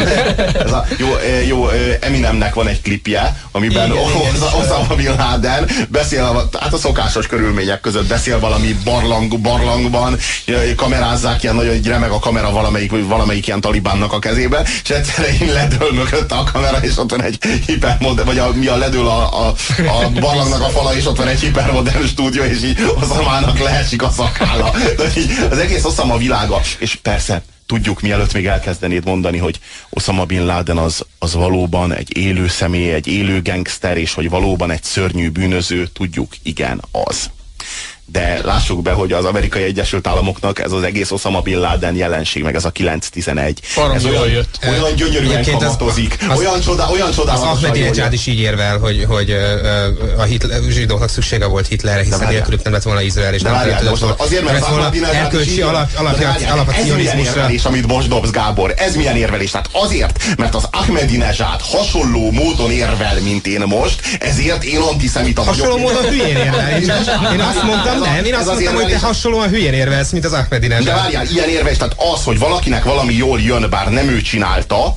Speaker 1: Eminemnek van egy klipje, amiben Osama Bin Laden beszél, hát a szokásos körülmények között beszél valami barlangban, kamerázzák, ilyen nagyon remeg a kamera valamelyik ilyen talibánnak a kezébe, és egyszerűen ledől mögötte a kamera, és ott van egy hipermodern, vagy ledől a barlangnak a fala, és ott van egy hipermodern stúdió, és így Osamának leesik a szakálla. Az egész Osama világa, és persze tudjuk, mielőtt még elkezdenéd mondani, hogy Osama Bin Laden az valóban egy élő személy, egy élő gangster, és hogy valóban egy szörnyű bűnöző, tudjuk, igen, az. De lássuk be, hogy az Amerikai Egyesült Államoknak ez az egész Osama Bin Laden jelenség, meg ez a 911. Ez olyan gyönyörűen kamatozik, olyan csodálatos.
Speaker 2: Az Ahmadinejad is így érvel, hogy a zsidóknak szüksége volt Hitlerre, hiszen nélkülük nem lett volna Izrael, és nem tudott volna.
Speaker 1: Azért, mert az Ahmadinejad is ez milyen érvelés, amit most dobsz, Gábor. Ez milyen érvelés? Tehát azért, mert az Ahmadinejad hasonló módon érvel, mint én most, ezért én antiszemita vagyok.
Speaker 2: Hasonló módon hülyén érvel. Én azt mondtam, én azt mondtam, hogy te hasonlóan hülyén érvelsz, mint az Ahmadinejad.
Speaker 1: De várjál, ilyen érvelés, tehát az, hogy valakinek valami jól jön, bár nem ő csinálta,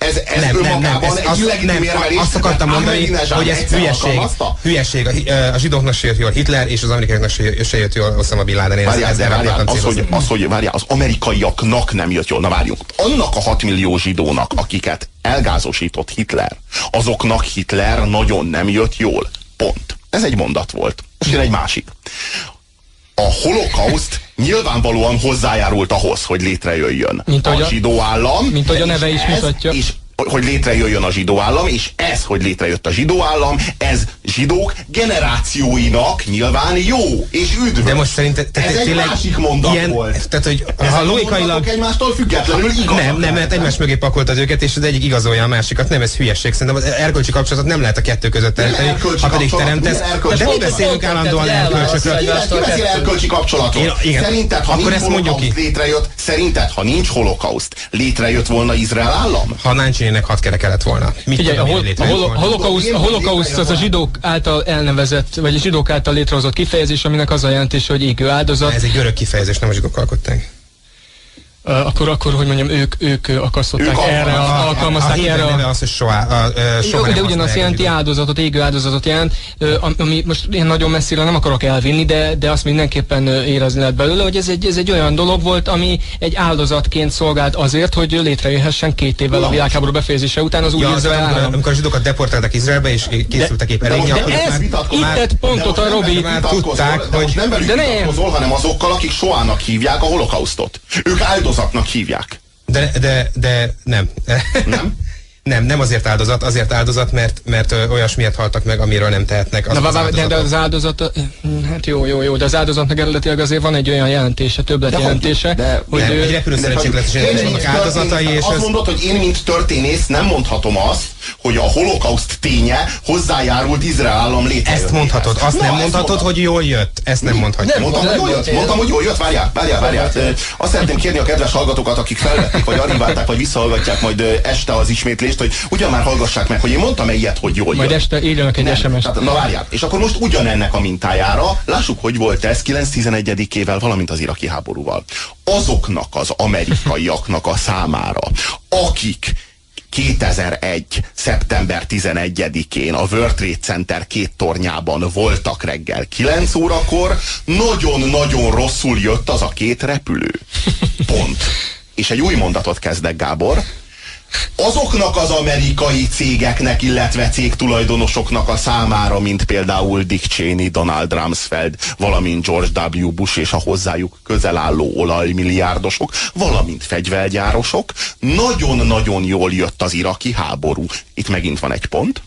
Speaker 1: Ez önmagában egy illegitim érvelés.
Speaker 2: Azt akartam mondani, hogy ez hülyeség. A zsidóknak se jött jól Hitler, és az amerikaiaknak se jött jól Osama Bin Laden.
Speaker 1: Várjál, az amerikaiaknak nem jött jól. Na várjunk. Annak a 6 millió zsidónak, akiket elgázosított Hitler, azoknak Hitler nagyon nem jött jól. Pont. Ez egy mondat volt. Most jön egy másik. A holokauszt nyilvánvalóan hozzájárult ahhoz, hogy létrejöjjön a zsidó állam.
Speaker 4: Mint ahogy a neve is mutatja.
Speaker 1: És hogy létrejöjjön a zsidó állam, és ez, hogy létrejött a zsidó állam, ez zsidók generációinak nyilván jó és üdv.
Speaker 2: De most szerinted
Speaker 1: ez egy másik mondat volt.
Speaker 2: Tehát, hogy ha logikailag
Speaker 1: egymástól függetlenül igaz.
Speaker 2: Nem, mert egymás mögé pakoltad őket, és az egyik igazolja a másikat. Nem, ez hülyeség. Szerintem az erkölcsi kapcsolatot nem lehet a kettő között teremteni, ha pedig teremtesz. De mi beszélünk állandóan erkölcsökről.
Speaker 1: Ki beszél erkölcsi kapcsolatról? Szerinted, ha nincs holokauszt, létrejött volna Izrael állam?
Speaker 2: Ha Náncsinének 6 kereke lett volna.
Speaker 4: Figyelj, a holokauszt az a zsidók által elnevezett, vagy a zsidók által létrehozott kifejezés, aminek az a jelentése, hogy égő áldozat.
Speaker 2: Ez egy görög kifejezés, nem a zsidók alkották.
Speaker 4: Akkor, hogy mondjam, ők akasztották erre, alkalmazták erre.
Speaker 2: A neve az, hogy soha
Speaker 4: de ugyanazt jelenti áldozatot, égő áldozatot jelent, ami most én nagyon messzire nem akarok elvinni, de azt mindenképpen érezni lehet belőle, hogy ez egy olyan dolog volt, ami egy áldozatként szolgált azért, hogy létrejöhessen 2 évvel a világháború befejezése után az új Izrael állam.
Speaker 2: Amikor a zsidókat deportáltak Izraelbe, és készültek épp elégni,
Speaker 4: akkor itt tett pontot a Robi.
Speaker 1: Már tudták, hogy nem velük vitatkozol, hanem azokkal, akik sohának hívják a holokausztot. Ők áldozatnak hívják.
Speaker 2: De nem. Nem? Nem azért áldozat, mert olyasmiért haltak meg, amiről nem tehetnek.
Speaker 4: De az áldozat, hát jó, de az áldozatnak eredetileg azért van egy olyan jelentése, többletjelentése,
Speaker 2: hogy egy repülőszerencsékletes vannak áldozatai, és
Speaker 1: azt mondod, hogy én, mint történész, nem mondhatom azt, hogy a holokauszt ténye hozzájárult Izrael állam létrejöttéhez.
Speaker 2: Ezt mondhatod, azt nem mondhatod, hogy jól jött. Ezt nem mondhatod.
Speaker 1: Mondtam, hogy jól jött. Várjál. Azt szeretném kérni a kedves hallgatókat, akik felvették, vagy archiválták, vagy visszahallgatják majd este az ismétlést, hogy ugyan már hallgassák meg, hogy én mondtam ilyet, hogy jól jött.
Speaker 4: Majd este írjanak egy SMS-t.
Speaker 1: Na várjál. És akkor most ugyanennek a mintájára lássuk, hogy volt ez 9-11-ével, valamint az iraki háborúval. Azoknak az amerikaiaknak a számára, akik 2001. szeptember 11-én a World Trade Center 2 tornyában voltak reggel 9 órakor, nagyon-nagyon rosszul jött az a 2 repülő. Pont. És egy új mondatot kezdek, Gábor. Azoknak az amerikai cégeknek, illetve cégtulajdonosoknak a számára, mint például Dick Cheney, Donald Rumsfeld, valamint George W. Bush és a hozzájuk közel álló olajmilliárdosok, valamint fegyvergyárosok, nagyon-nagyon jól jött az iraki háború. Itt megint van egy pont.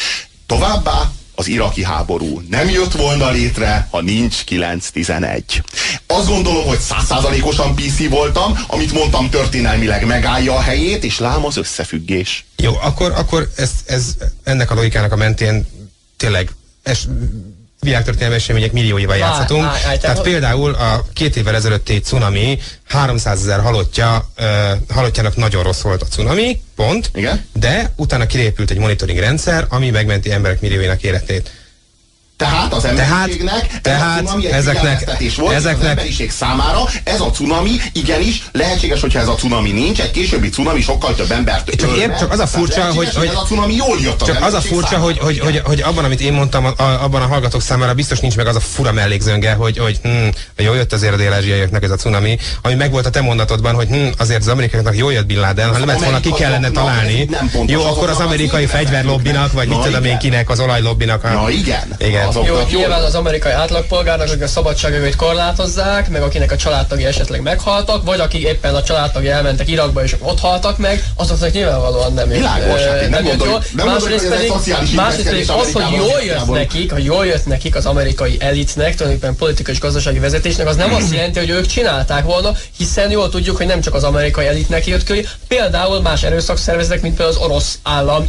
Speaker 1: Továbbá az iraki háború nem jött volna létre, ha nincs 9-11. Azt gondolom, hogy 100%-osan PC voltam, amit mondtam történelmileg megállja a helyét, és lám az összefüggés.
Speaker 2: Jó, akkor ez ennek a logikának a mentén tényleg világtörténelmi események millióival játszhatunk. Tehát például a 2 évvel ezelőtti cunami 300 000 halottjának nagyon rossz volt a cunami, pont.
Speaker 1: Igen?
Speaker 2: De utána kirépült egy monitoring rendszer, ami megmenti emberek millióinak életét.
Speaker 1: Tehát az emberiségnek ez a cunami egy figyelmeztetés volt, az emberiség számára ez a cunami igenis lehetséges, hogyha ez a cunami nincs, egy későbbi cunami sokkal több embert ölne.
Speaker 2: Csak az a furcsa, hogy
Speaker 1: ez a cunami jól jött
Speaker 2: csak az a furcsa, hogy abban, amit én mondtam, abban a hallgatók számára biztos nincs meg az a fura mellékzönge, hogy jól jött azért a dél-ázsiaiaknak ez a cunami, ami megvolt a te mondatodban, hogy azért az amerikaiaknak jól jött Bin Laden, ha nem lett volna ki kellene találni. Jó, akkor az amerikai fegyverlobbinak, vagy mit tudom én kinek, az olajlobbinak.
Speaker 1: Na igen.
Speaker 3: Jó, nyilván az amerikai átlagpolgárnak, akik a szabadságjogait korlátozzák, meg akinek a családtagja esetleg meghaltak, vagy akik éppen a családtagja elmentek Irakba és ott haltak meg, azoknak nyilvánvalóan nem jött.
Speaker 1: Nem jól. Másrészt pedig
Speaker 3: az, hogy jól jött nekik az amerikai elitnek, tulajdonképpen politikai és gazdasági vezetésnek, az nem azt jelenti, hogy ők csinálták volna, hiszen jól tudjuk, hogy nem csak az amerikai elitnek jött ki, például más erőszakszervezetek, mint például az orosz állam is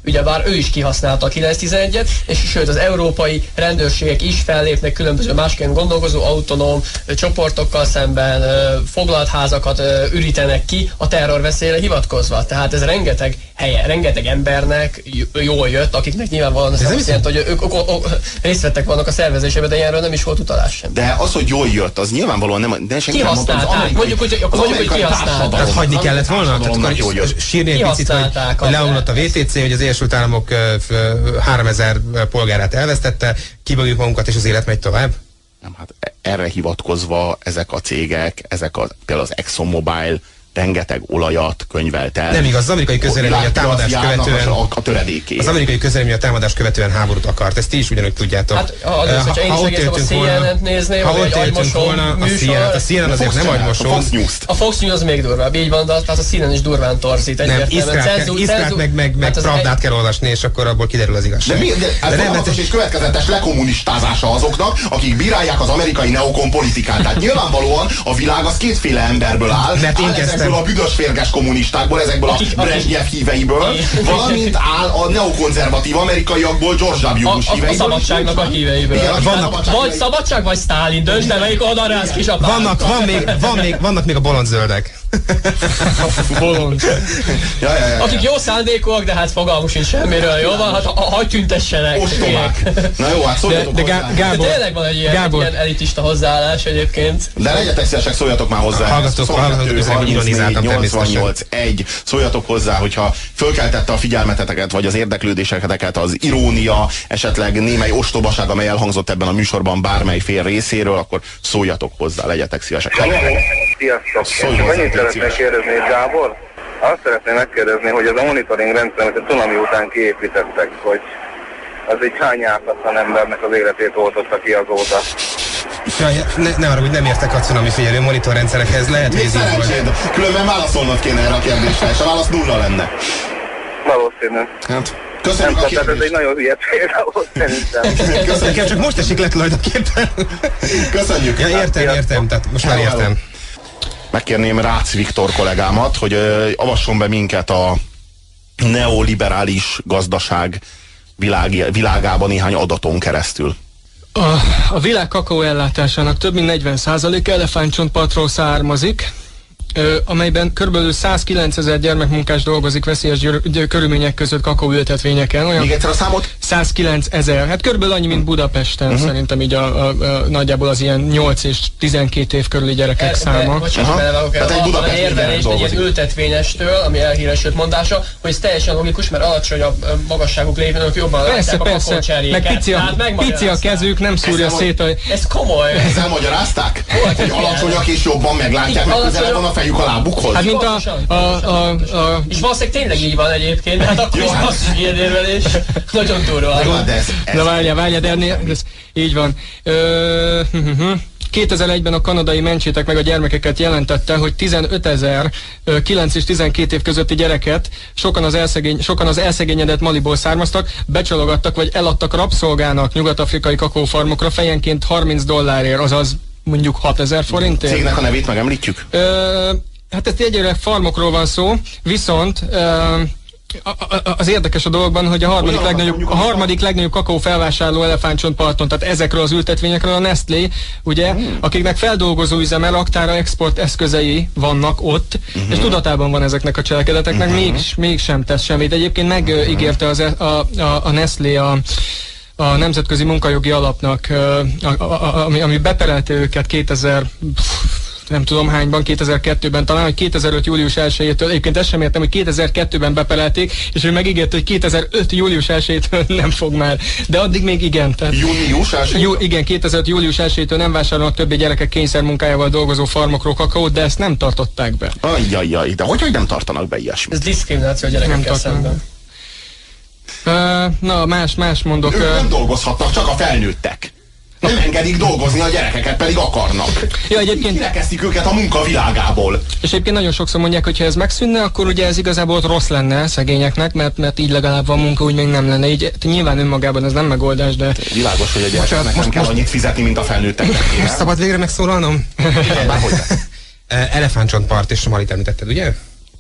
Speaker 3: ugyebár ő is kihasználta a 911-et, és sőt az európai rendőrségek is fellépnek különböző másként gondolkozó autonóm csoportokkal szemben, foglalt házakat ürítenek ki a terrorveszélyre hivatkozva. Tehát ez rengeteg helye, rengeteg embernek jól jött, akiknek nyilvánvalóan ez azt jelenti, hogy ők részt vettek vannak a szervezésében, de ilyenről nem is volt utalás sem.
Speaker 1: De az, hogy jól jött, az nyilvánvalóan nem, de senki nem mondta,
Speaker 3: mondjuk, hogy kihasználták.
Speaker 2: Tehát hagyni kellett volna? Tehát sírni egy picit, hogy leomlott a VTC, hogy az Egyesült Államok 3000 polgárát elvesztette, kibögjük magunkat, és az élet megy tovább?
Speaker 1: Nem, hát erre hivatkozva ezek a cégek, például az ExxonMobil rengeteg olajat könyvelt el.
Speaker 2: Nem igaz, az amerikai közvélemény a támadást követően
Speaker 1: a töredékét.
Speaker 2: Az amerikai közvélemény a támadást követően háborút akart. Ezt ti is ugyanúgy tudjátok.
Speaker 3: Hát hogyha én is egészen a CNN-t nézném,
Speaker 2: ha ott éltünk volna, a CNN azért nem agymosó.
Speaker 3: A Fox News az még durvább, így van, de tehát a CNN is durván torzít egyértelműen.
Speaker 2: Isztrát meg Pravdát kell olvasni, és akkor abból kiderül az igazság.
Speaker 1: De nem fontos és következetes lekommunistázása azoknak, akik bírálják az amerikai neokon politikát. Tehát nyilvánvalóan a világ az kétféle emberből áll. Ezekből a büdös férges kommunistákból, ezekből a Brezsnyev híveiből, valamint áll a neokonzervatív amerikaiakból, George W. Bush híveiből.
Speaker 3: A szabadságnak a híveiből. Vagy szabadság, vagy Sztálin, döntsd el, melyik oldalra állsz, kisapám.
Speaker 2: Vannak még a bolondzöldek.
Speaker 3: Bolond. Akik jó szándékúak, de hát fogalmuk sincs semmiről, jó van? Hát hagy tüntessenek.
Speaker 1: Ostobák. Na jó, hát szóljatok hozzá.
Speaker 3: Gábor, de tényleg van egy ilyen elitista hozzáállás egyébként.
Speaker 1: De legyetek szívesek, szóljatok már hozzá.
Speaker 2: Hallgatok,
Speaker 1: 88.1. Szóljatok hozzá, hogyha fölkeltette a figyelmeteket, vagy az érdeklődéseteket az irónia, esetleg némely ostobaság, amely elhangzott ebben a műsorban bármely fél részéről, akkor szóljatok hozzá, legyetek szívesek.
Speaker 5: Sziasztok! Annyit szeretnék kérdezni, Gábor? Azt szeretném megkérdezni, hogy az a monitoring rendszer, amit a cunami után kiépítettek, hogy az egy hány ártatlan embernek az életét oltotta ki azóta?
Speaker 2: Ne arra, hogy nem értek a cunami figyelő monitorrendszerekhez, lehet, hogy ez így volt.
Speaker 1: Különben válaszolnod kéne erre a kérdésre, és a válasz 0 lenne.
Speaker 5: Valószínű.
Speaker 1: Hát, köszönjük a kérdést.
Speaker 5: Ez egy nagyon hülye példa volt szerintem.
Speaker 2: Nekem csak most esik le tulajdonképpen.
Speaker 1: Köszönjük.
Speaker 2: Ja, értem, tehát most már értem.
Speaker 1: Megkérném Rácz Viktor kollégámat, hogy avasson be minket a neoliberális gazdaság világában néhány adaton keresztül.
Speaker 4: A világ kakaó ellátásának több mint 40% elefántcsontpartról származik, amelyben kb. 109 000 gyermekmunkás dolgozik veszélyes körülmények között kakaóültetvényeken.
Speaker 1: Még egyszer a számot?
Speaker 4: 109 000. Hát körülbelül annyi, mint Budapesten. Szerintem így nagyjából az ilyen 8 és 12 év körüli gyerekek száma.
Speaker 3: Tehát egy Budapesti érvelést egy ilyen ültetvényestől, ami elhíresült mondása, hogy ez teljesen logikus, mert alacsonyabb magasságuk lévők jobban látják a kakaócserjéket.
Speaker 4: Meg pici a kezük, nem szúrja szét a...
Speaker 3: Ez komoly.
Speaker 1: Ezzel magyarázták? Hogy alacsonyak és jobban meglátják, meg közelebb van a fejük a lábukhoz.
Speaker 4: Hát mint
Speaker 3: és valószínűleg tényleg így van egyébként, hát akkor is az ilyen érvelés. Nagyon durva.
Speaker 4: Na várjál, de ez így van. 2001-ben a kanadai Mentsétek meg a gyermekeket jelentette, hogy 15 000 9 és 12 év közötti gyereket sokan az elszegényedett Maliból származtak, becsalogattak vagy eladtak rabszolgának nyugat-afrikai kakaófarmokra fejenként $30, azaz mondjuk 6000 forintért.
Speaker 1: Cégnek a nevét megemlítjük?
Speaker 4: Hát ez egyre farmokról van szó, viszont az érdekes a dologban, hogy a harmadik legnagyobb kakaó felvásárló elefántcsontparton, tehát ezekről az ültetvényekről a Nestlé, ugye, akiknek feldolgozó üzeme, raktára, export eszközei vannak ott, és tudatában van ezeknek a cselekedeteknek, mégsem tesz semmit. Egyébként megígérte a Nestlé a Nemzetközi Munkajogi Alapnak, ami beperelte őket 2000 nem tudom hányban, 2002-ben talán, hogy 2005. július 1-től, egyébként ezt sem értem, hogy 2002-ben bepelelték, és ő megígérte, hogy 2005. július 1-től nem fog már. De addig még igen. Tehát,
Speaker 1: június 1?
Speaker 4: Igen, 2005. július 1-től nem vásárolnak többé gyerekek kényszermunkájával dolgozó farmokról kakaót, de ezt nem tartották be.
Speaker 1: Ajjajjaj, de hogy nem tartanak be ilyesmit?
Speaker 3: Ez diszkrimináció a gyerekekkel szemben.
Speaker 4: Na, más mondok.
Speaker 1: Ők nem dolgozhatnak, csak a felnőttek. Nem engedik dolgozni a gyerekeket, pedig akarnak.
Speaker 4: Ja, egyébként
Speaker 1: kirekeztik őket a munka világából.
Speaker 4: És egyébként nagyon sokszor mondják, hogy ha ez megszűnne, akkor ugye ez igazából rossz lenne szegényeknek, mert így legalább van munka, úgy még nem lenne. Így nyilván önmagában ez nem megoldás, de...
Speaker 1: Világos, hogy a gyerekeknek nem kell annyit fizetni, mint a felnőtteknek.
Speaker 2: Most szabad végre megszólalnom?
Speaker 1: Igen, bárhogy.
Speaker 2: Elefántcsontpart és Somalit említetted, ugye?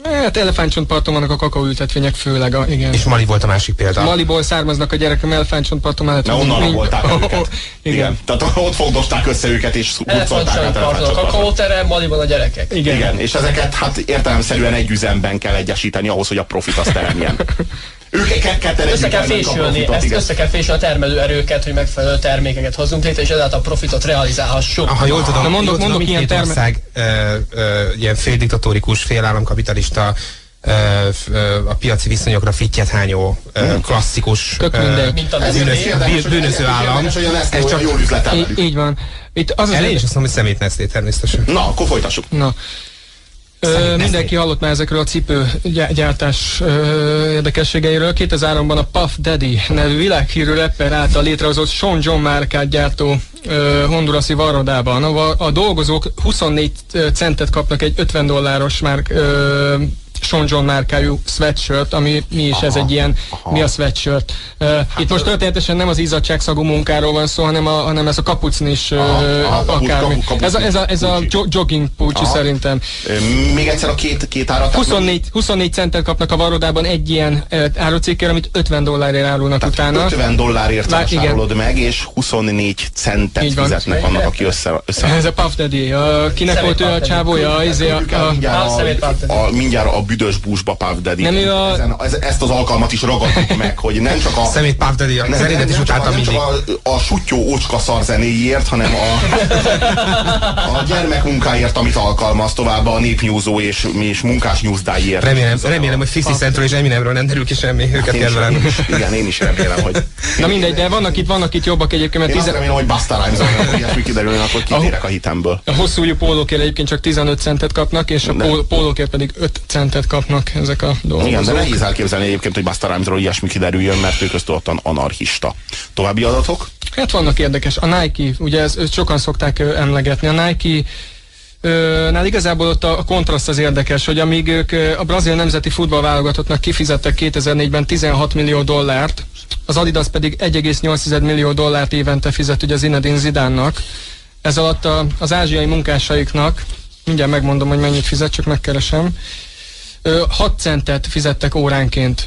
Speaker 4: Hát elefántcsontparton vannak a kakaóültetvények főleg, igen.
Speaker 2: És Mali volt a másik példa.
Speaker 4: Maliból származnak a gyerekek, elefántcsontparton mellett.
Speaker 1: Na onnan rabolták őket. Igen. Tehát ott fogdosták össze őket, és hurcolták át
Speaker 3: elefántcsontparton. A kakaóterem, Maliban a gyerekek.
Speaker 1: Igen. És ezeket hát értelemszerűen egy üzemben kell egyesíteni ahhoz, hogy a profit azt teremjen.
Speaker 3: Össze kell fésülni, össze kell fésülni a termelőerőket, hogy megfelelő termékeket hozzunk létre, és ezáltal a profitot realizálhassuk.
Speaker 2: Ha jól tudom, mondok ilyen ország ilyen féldiktatórikus, félállamkapitalista, a piaci viszonyokra fittyet hányó, klasszikus bűnöző állam.
Speaker 1: Ez csak jól üzletel.
Speaker 4: Így van.
Speaker 2: Itt az én is azt mondom, hogy szemét Nestlé természetesen.
Speaker 1: Na, akkor folytassuk.
Speaker 4: Na. Mindenki hallott már ezekről a cipőgyártás érdekességeiről. 2003-ban a Puff Daddy nevű világhírű rapper által létrehozott Sean John márkát gyártó hondurasi varrodában. A dolgozók 24 centet kapnak egy $50 Sean John márkájú sweatshirt, ami mi is, ez egy ilyen, mi a sweatshirt. Itt most történetesen nem az izzadságszagú munkáról van szó, hanem ez a kapucnis akármi. Ez a jogging pulcsi szerintem.
Speaker 1: Még egyszer a két árat.
Speaker 4: 24 centet kapnak a varrodában egy ilyen árucikkért, amit $50 árulnak utána.
Speaker 1: $50 vásárolod meg, és 24 centet fizetnek annak, aki össze.
Speaker 4: Ez a Puff Daddy. Kinek volt ő a csávója?
Speaker 1: Mindjárt a büdös búzsba Puff Daddy. Ezt az alkalmat is ragadjuk meg, hogy nem csak a
Speaker 2: szemét Puff Daddy, az eredet is utáltam mindig.
Speaker 1: A sutyó ócska szarzenéért, hanem a gyermekmunkáért, amit alkalmaz, tovább a népnyúzó és munkás nyúzdáiért.
Speaker 2: Remélem, hogy 50 Centről és Eminemről nem derül ki semmi, őket kedvelem.
Speaker 1: Igen, én is remélem, hogy...
Speaker 4: Na mindegy, de vannak itt jobbak egyébként, mert...
Speaker 1: Én azt remélem, hogy Busta Rhymes-on, hogy ilyesmi kiderülne, akkor kitérek a hitemből.
Speaker 4: A hosszújú pólókért egyébként csak 15 centet kapnak, és a pólókért pedig 5 centet kapnak ezek a dolgok.
Speaker 1: Igen, de nehéz elképzelni egyébként, hogy Busta Rhymes-ról ilyesmi kiderüljön, mert ő köztudottan anarchista. További adatok?
Speaker 4: Hát vannak érdekes. A Nike, ugye ezt sokan szokták emlegetni. A Nike nál igazából ott a kontraszt az érdekes, hogy amíg ők a brazil nemzeti futballválogatottnak kifizettek 2004-ben $16 millió, az Adidas pedig $1,8 millió évente fizet ugye Zinedine Zidane-nak. Ez alatt az ázsiai munkásaiknak, mindjárt megmondom, hogy mennyit fizet, csak megkeresem, 6 centet fizettek óránként.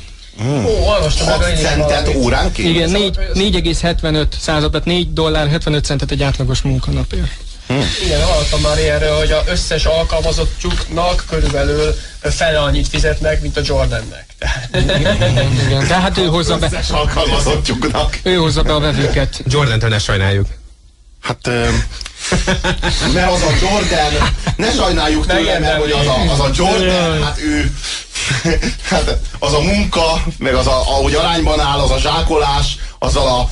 Speaker 1: 6 centet óránként?
Speaker 4: Igen, 4,75 század, tehát $4.75 egy átlagos munkanapért.
Speaker 3: Igen, hallottam már ilyenről, hogy az összes alkalmazottjuknak körülbelül fele annyit fizetnek, mint a Jordannek.
Speaker 4: Igen, tehát ő hozza be.
Speaker 1: Összes alkalmazottjuknak.
Speaker 4: Ő hozza be a vevőket.
Speaker 2: Jordantől ne sajnáljuk.
Speaker 1: Hát... mert az a Jordan, ne sajnáljuk tőle, mert hogy az a Jordan, hát ő, hát az a munka, meg az ahogy arányban áll, az a zsákolás, azzal a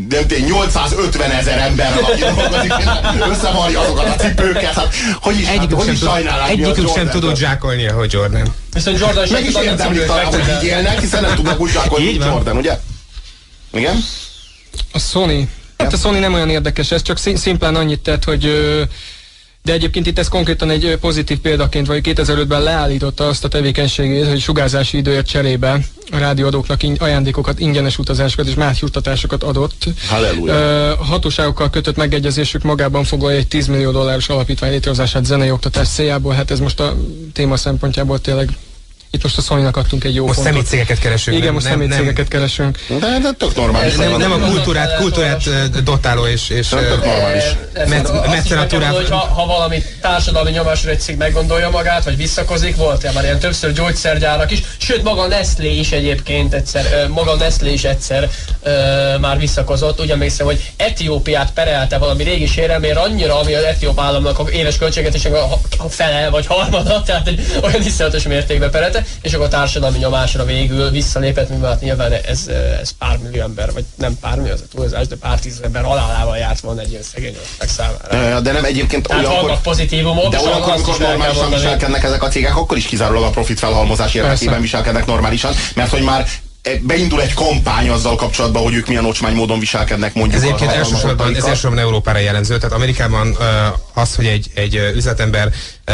Speaker 1: 850 000 emberrel, aki dolgozik, összevarja azokat a cipőket, hát hogy is sajnálják.
Speaker 2: Egyikük sem tudott zsákolni, ahogy Jordan.
Speaker 3: Viszont Jordan sem
Speaker 1: meg is érdemlik talán, hogy így élnek, hiszen nem tudnak úgy zsákolni, mint Jordan, ugye? Igen?
Speaker 4: A Sony. Hát a Sony nem olyan érdekes, ez csak szimplán annyit tett, hogy de egyébként itt ez konkrétan egy pozitív példaként, vagy 2005-ben leállította azt a tevékenységét, hogy sugárzási időért cserébe a rádióadóknak ajándékokat, ingyenes utazásokat és más juttatásokat adott.
Speaker 1: Halleluja.
Speaker 4: Hatóságokkal kötött megegyezésük magában foglalja egy $10 millió alapítvány létrehozását zenei oktatás céljából. Hát ez most a téma szempontjából tényleg. Itt most a Sony-nak adtunk egy jó
Speaker 2: pontot. Most szemétcégeket keresünk.
Speaker 4: Igen, most szemétcégeket keresünk.
Speaker 1: De tök normális.
Speaker 2: Nem a kultúrát dotáló és
Speaker 1: tök normális.
Speaker 3: Mecenatúrát. Ha valami társadalmi nyomásra egy cég meggondolja magát, vagy visszakozik, volt már ilyen többször gyógyszergyárak is, sőt maga a Nestlé is egyébként egyszer, már visszakozott. Úgy emlékszem, hogy Etiópiát perelte valami régi sérelmért annyira, ami az etióp államnak a éves költségvetésnek a fele vagy harmada, tehát egy olyan iszonyatos mértékben perelte. És akkor a társadalmi nyomásra végül visszalépett, mivel hát nyilván ez pár millió ember, vagy nem pár millió, az a túlzás, de pár tízezer ember halálával járt volna egy ilyen szegény ország számára.
Speaker 1: De nem egyébként
Speaker 3: olyankor, pozitívumok,
Speaker 1: de olyankor, amikor normálisan viselkednek ezek a cégek, akkor is kizárólag a profit felhalmozás érdekében viselkednek normálisan, mert hogy már beindul egy kampány azzal kapcsolatban, hogy ők milyen ocsmány módon viselkednek, mondjuk.
Speaker 2: Ez egyébként elsősorban Európára jellemző. Tehát Amerikában az, hogy egy üzletember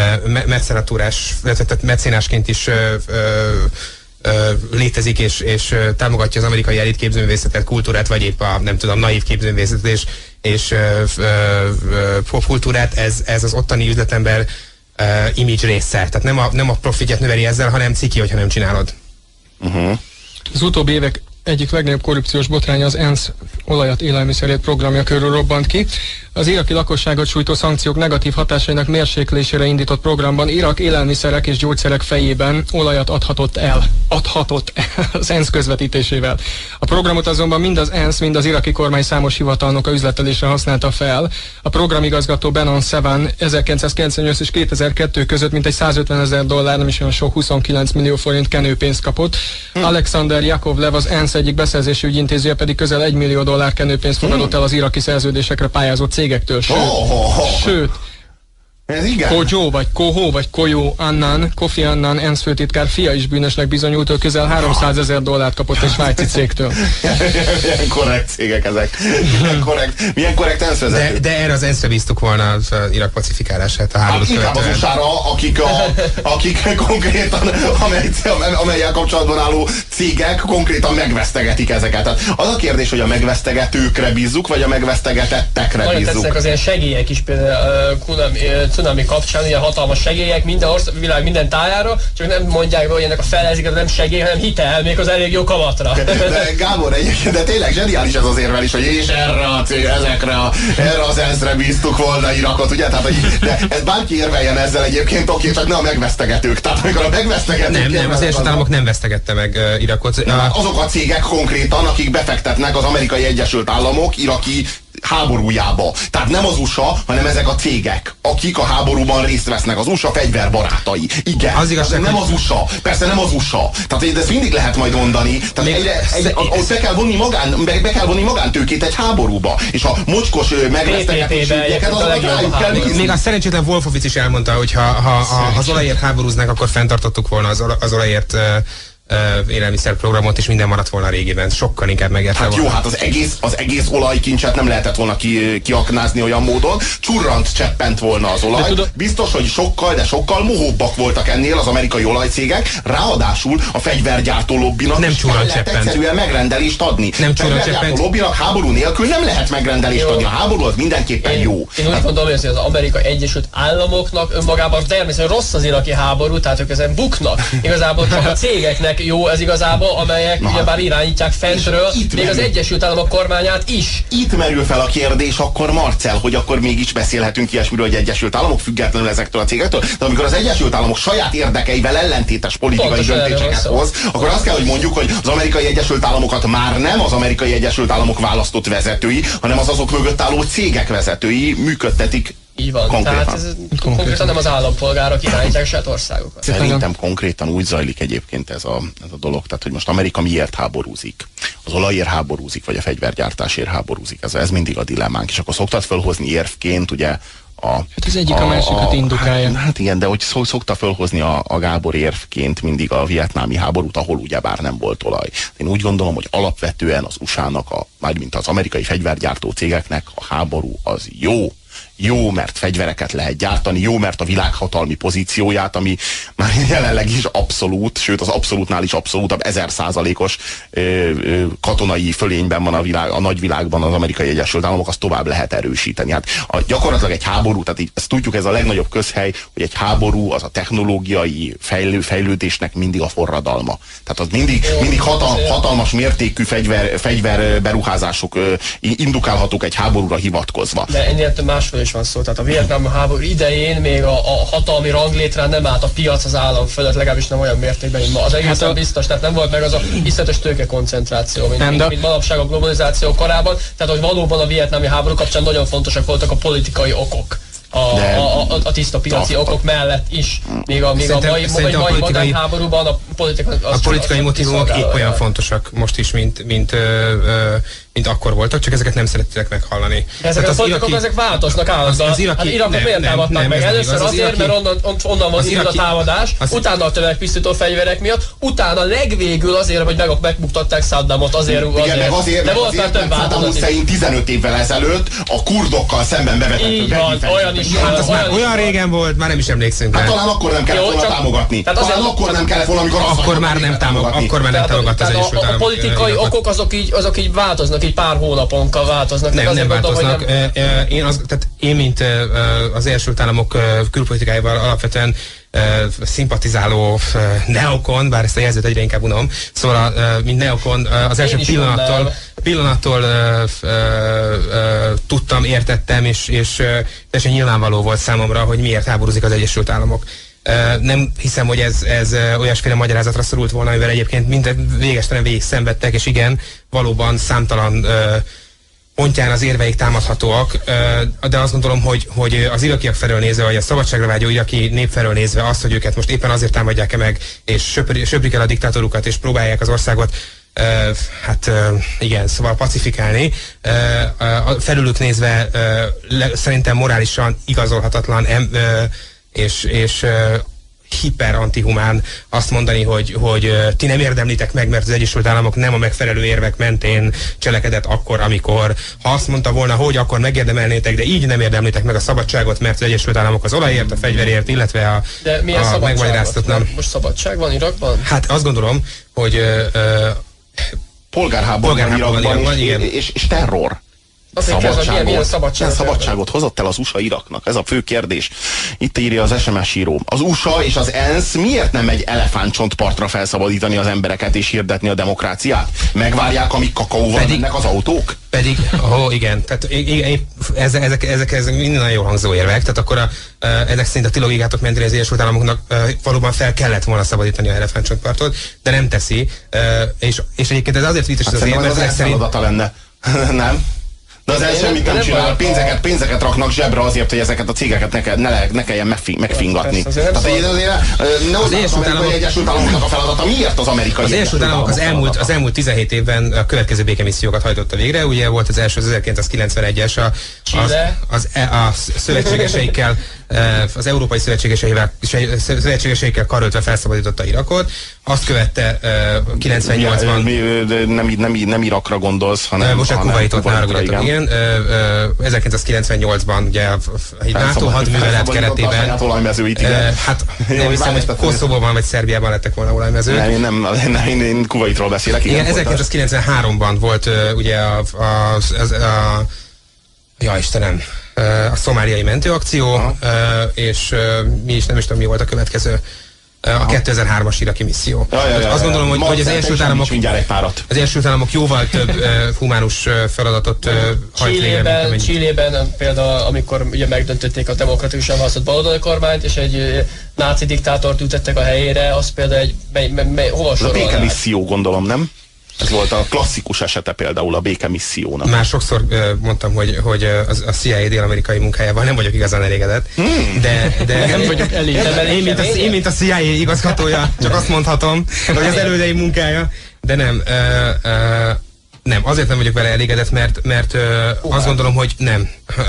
Speaker 2: mecénásként is létezik és támogatja az amerikai elit képzőművészetet, kultúrát, vagy épp a nem tudom, naív képzőművészetet és popkultúrát, ez az ottani üzletember image része. Tehát nem a profitját növeli ezzel, hanem ciki, hogyha nem csinálod.
Speaker 4: Az utóbbi évek egyik legnagyobb korrupciós botránya az ENSZ olajat élelmiszerért programja körül robbant ki. Az iraki lakosságot sújtó szankciók negatív hatásainak mérséklésére indított programban Irak élelmiszerek és gyógyszerek fejében olajat adhatott el az ENSZ közvetítésével. A programot azonban mind az ENSZ, mind az iraki kormány számos hivatalnoka üzletelésre használta fel. A programigazgató Benon Sevan 1998 és 2002 között mintegy $150,000, nem is olyan sok, 29 millió forint kenőpénzt kapott. Alexander Yakovlev, az ENSZ egyik beszerzési ügyintézője pedig közel $1 millió kenőpénzt fogadott el az iraki szerződésekre pályázó cégektől. Sőt,
Speaker 1: ez igen.
Speaker 4: Kojo vagy Koho vagy Koyo Annan, Kofi Annan ENSZ főtitkár fia is bűnösnek bizonyult, hogy közel $300,000 kapott egy svájci cégtől.
Speaker 1: Milyen korrekt cégek ezek. Milyen korrekt ENSZ vezető.
Speaker 2: De erre az ENSZ-re bíztuk volna az Irak pacifikálását a háborút
Speaker 1: követően. Az USA-ra, akik konkrétan, amellyel kapcsolatban álló cégek konkrétan megvesztegetik ezeket. Tehát az a kérdés, hogy a megvesztegetőkre bízzuk, vagy a megvesztegetettekre bízzuk.
Speaker 3: Tetszenek az ilyen segélyek is, például cunami kapcsán, ilyen hatalmas segélyek minden világ minden tájára, csak nem mondják be, hogy ennek a felezéket nem segély, hanem hitel, még az elég jó kamatra.
Speaker 1: De Gábor, de tényleg zseniális ez az érvelés, hogy és erre az ENSZ-re bíztuk volna Irakot, ugye? Tehát, hogy, de ez bárki érveljen ezzel egyébként, oké, csak ne a megvesztegetők. Tehát amikor a megvesztegetők...
Speaker 2: Nem, az Egyesült Államok nem vesztegette meg Irakot.
Speaker 1: Azok a cégek konkrétan, akik befektetnek az Amerikai Egyesült Államok iraki háborújába. Tehát nem az USA, hanem ezek a cégek, akik a háborúban részt vesznek. Az USA fegyverbarátai. Igen. Az igazság, nem az USA. Persze nem az USA. Tehát ezt mindig lehet majd mondani. Tehát be kell vonni magántőkét egy háborúba. És a mocskos megvesztegetés ügyeket, azokat rájuk kell nézni.
Speaker 2: Még a szerencsétlen Wolfowitz is elmondta, hogy ha az olajért háborúznak, akkor fenntartottuk volna az olajért élelmiszerprogramot, és minden maradt volna régiben. Sokkal inkább megérte volna.
Speaker 1: Jó, hát az egész olajkincset nem lehetett volna kiaknázni olyan módon. Csurrant cseppent volna az olaj. Biztos, hogy sokkal mohóbbak voltak ennél az amerikai olajcégek. Ráadásul a fegyvergyártó lobbinak
Speaker 2: nem lehet
Speaker 1: egyszerűen megrendelést adni.
Speaker 2: Nem
Speaker 1: fegyvergyártó lobbinak háború nélkül nem lehet megrendelést adni. A háború az mindenképpen jó.
Speaker 3: Én úgy gondolom, hogy az Amerikai Egyesült Államoknak önmagában természetesen rossz az iraki háború, tehát ők ezen buknak. Igazából csak a cégeknek jó ez igazából, amelyek ugyebár irányítják fentről, még az Egyesült Államok kormányát is.
Speaker 1: Itt merül fel a kérdés akkor, Marcell, hogy akkor mégis beszélhetünk ilyesmiről, hogy Egyesült Államok függetlenül ezektől a cégektől, de amikor az Egyesült Államok saját érdekeivel ellentétes politikai döntéseket hoz, akkor azt kell, hogy mondjuk, hogy az Amerikai Egyesült Államokat már nem az Amerikai Egyesült Államok választott vezetői, hanem az azok mögött álló cégek vezetői működtetik.
Speaker 3: Így van, konkrétan. Tehát ez konkrétan nem az állampolgárok irányítják saját országokat.
Speaker 1: Szerintem konkrétan úgy zajlik egyébként ez a dolog, tehát hogy most Amerika miért háborúzik? Az olajért háborúzik, vagy a fegyvergyártásért háborúzik? Ez mindig a dilemmánk, és akkor szoktad fölhozni érvként, ugye
Speaker 4: hát az egyik a másikat indukálja.
Speaker 1: Hát igen, de hogy szokta fölhozni a Gábor érvként mindig a vietnámi háborút, ahol ugyebár nem volt olaj. Én úgy gondolom, hogy alapvetően az USA-nak, mármint az amerikai fegyvergyártó cégeknek a háború az jó. Jó, mert fegyvereket lehet gyártani, jó, mert a világhatalmi pozícióját, ami már jelenleg is abszolút, sőt az abszolútnál is abszolútabb 1000%-os katonai fölényben van a nagyvilágban az Amerikai Egyesült Államok, azt tovább lehet erősíteni. Hát gyakorlatilag egy háború, tehát így, ezt tudjuk, ez a legnagyobb közhely, hogy egy háború az a technológiai fejlődésnek mindig a forradalma. Tehát az mindig hatalmas mértékű fegyverberuházások indukálhatók egy háborúra hivatkozva.
Speaker 3: De ennél másfél is van szó. Tehát a vietnámi háború idején még a hatalmi ranglétrán nem állt a piac az állam fölött, legalábbis nem olyan mértékben, mint ma. Az egészen biztos, tehát nem volt meg az a iszletes tőkekoncentráció, mint manapság a globalizáció korában. Tehát, hogy valóban a vietnámi háború kapcsán nagyon fontosak voltak a politikai okok. A tiszta piaci okok mellett is. Még a mai modern háborúban a
Speaker 2: politikai motivumok épp olyan fontosak most is, mint akkor voltak, csak ezeket nem szeretnék meghallani.
Speaker 3: Ezek a politikok, ezek változnak állandóan. Az Irakot miért támadták meg? Először azért, mert onnan van indul a támadás, utána a tömegpusztító fegyverek miatt, utána legvégül azért, hogy megbuktatták Saddamot, azért.
Speaker 1: De volt már több Saddam Hussein 15 évvel ezelőtt a kurdokkal szemben bevetett
Speaker 3: olyan is.
Speaker 2: Hát az már olyan régen volt, már nem is emlékszünk.
Speaker 1: Hát talán akkor nem kellett volna támogatni. Talán akkor nem kellett volna, amikor
Speaker 2: akkor már nem támogatta az Egyesült Államok.
Speaker 3: A politikai okok azok így változnak, így pár hónaponkkal változnak.
Speaker 2: Nem változnak. Én, mint az Egyesült Államok külpolitikájával alapvetően szimpatizáló neokon, bár ezt a jelzőt egyre inkább unom, szóval mint neokon az első pillanattól tudtam, értettem, és teljesen nyilvánvaló volt számomra, hogy miért háborúzik az Egyesült Államok. Nem hiszem, hogy ez olyasféle magyarázatra szorult volna, amivel egyébként minden végestelen végig szenvedtek, és igen, valóban számtalan pontján az érveik támadhatóak, de azt gondolom, hogy az irakiak felől nézve, vagy a szabadságra vágyó iraki nép felől nézve azt, hogy őket most éppen azért támadják-e meg, és söprik el a diktátorukat, és próbálják az országot igen, szóval pacifikálni. Felülük nézve szerintem morálisan igazolhatatlan és hiper antihumán azt mondani, hogy ti nem érdemlitek meg, mert az Egyesült Államok nem a megfelelő érvek mentén cselekedett akkor, amikor. Ha azt mondta volna, hogy akkor megérdemelnétek, de így nem érdemlitek meg a szabadságot, mert az Egyesült Államok az olajért, a fegyverért, illetve
Speaker 3: de milyen szabadságot? Most szabadság van Irakban?
Speaker 2: Hát azt gondolom, hogy
Speaker 1: polgárháború van Irakban, és terror. Milyen szabadságot hozott el az USA Iraknak? Ez a fő kérdés. Itt írja az SMS író. Az USA és az ENSZ miért nem megy elefántcsontpartra felszabadítani az embereket és hirdetni a demokráciát? Megvárják, amíg kakaóval mennek az autók?
Speaker 2: Pedig, igen, tehát ezek minden nagyon jól hangzó érvek, tehát akkor ezek szerint a ti logikátok mentén az Egyesült Államoknak valóban fel kellett volna szabadítani a elefántcsontpartot, de nem teszi, és egyébként ez azért vicces,
Speaker 1: az érv, mert ezek szerint lenne. Nem? De az első mit nem csinál, pénzeket raknak zsebre azért, hogy ezeket a cégeket ne kelljen megfingatni. Tehát az Egyesült Államoknak a feladata miért az amerikai?
Speaker 2: Az Egyesült Államok az elmúlt 17 évben a következő békemissziókat hajtotta végre. Ugye volt az első az 1991-es a szövetségeseikkel, az európai szövetségeseikkel karöltve felszabadította Irakot. Azt követte 98-ban...
Speaker 1: Nem Irakra gondolsz, hanem...
Speaker 2: Most a Kuvaitot náragudjatok, igen. 1998-ban ugye egy NATO hadművelet keretében... Hát nem hiszem, hogy Koszovóban vagy Szerbiában lettek volna olajmezők.
Speaker 1: Én Kuvaitról beszélek.
Speaker 2: Igen, 1993-ban volt ugye ja Istenem, a szomáliai mentőakció, és nem is tudom, mi volt a következő. A 2003-as iraki misszió. Azt gondolom, hogy az Egyesült Államok jóval több humánus feladatot hajt végre.
Speaker 3: Chilében például, amikor ugye megdöntötték a demokratikusan választott baloldali kormányt, és egy náci diktátort ültettek a helyére, az például hova sorolnák?
Speaker 1: A békemisszió, gondolom, nem? Ez volt a klasszikus esete például a békemissziónak.
Speaker 2: Már sokszor mondtam, hogy a CIA dél-amerikai munkájával nem vagyok igazán elégedett. De
Speaker 3: nem vagyok elégedett.
Speaker 2: Én, mint a CIA igazgatója, csak azt mondhatom, hogy az elődeim munkája, de nem, azért nem vagyok vele elégedett, mert azt gondolom, hogy nem.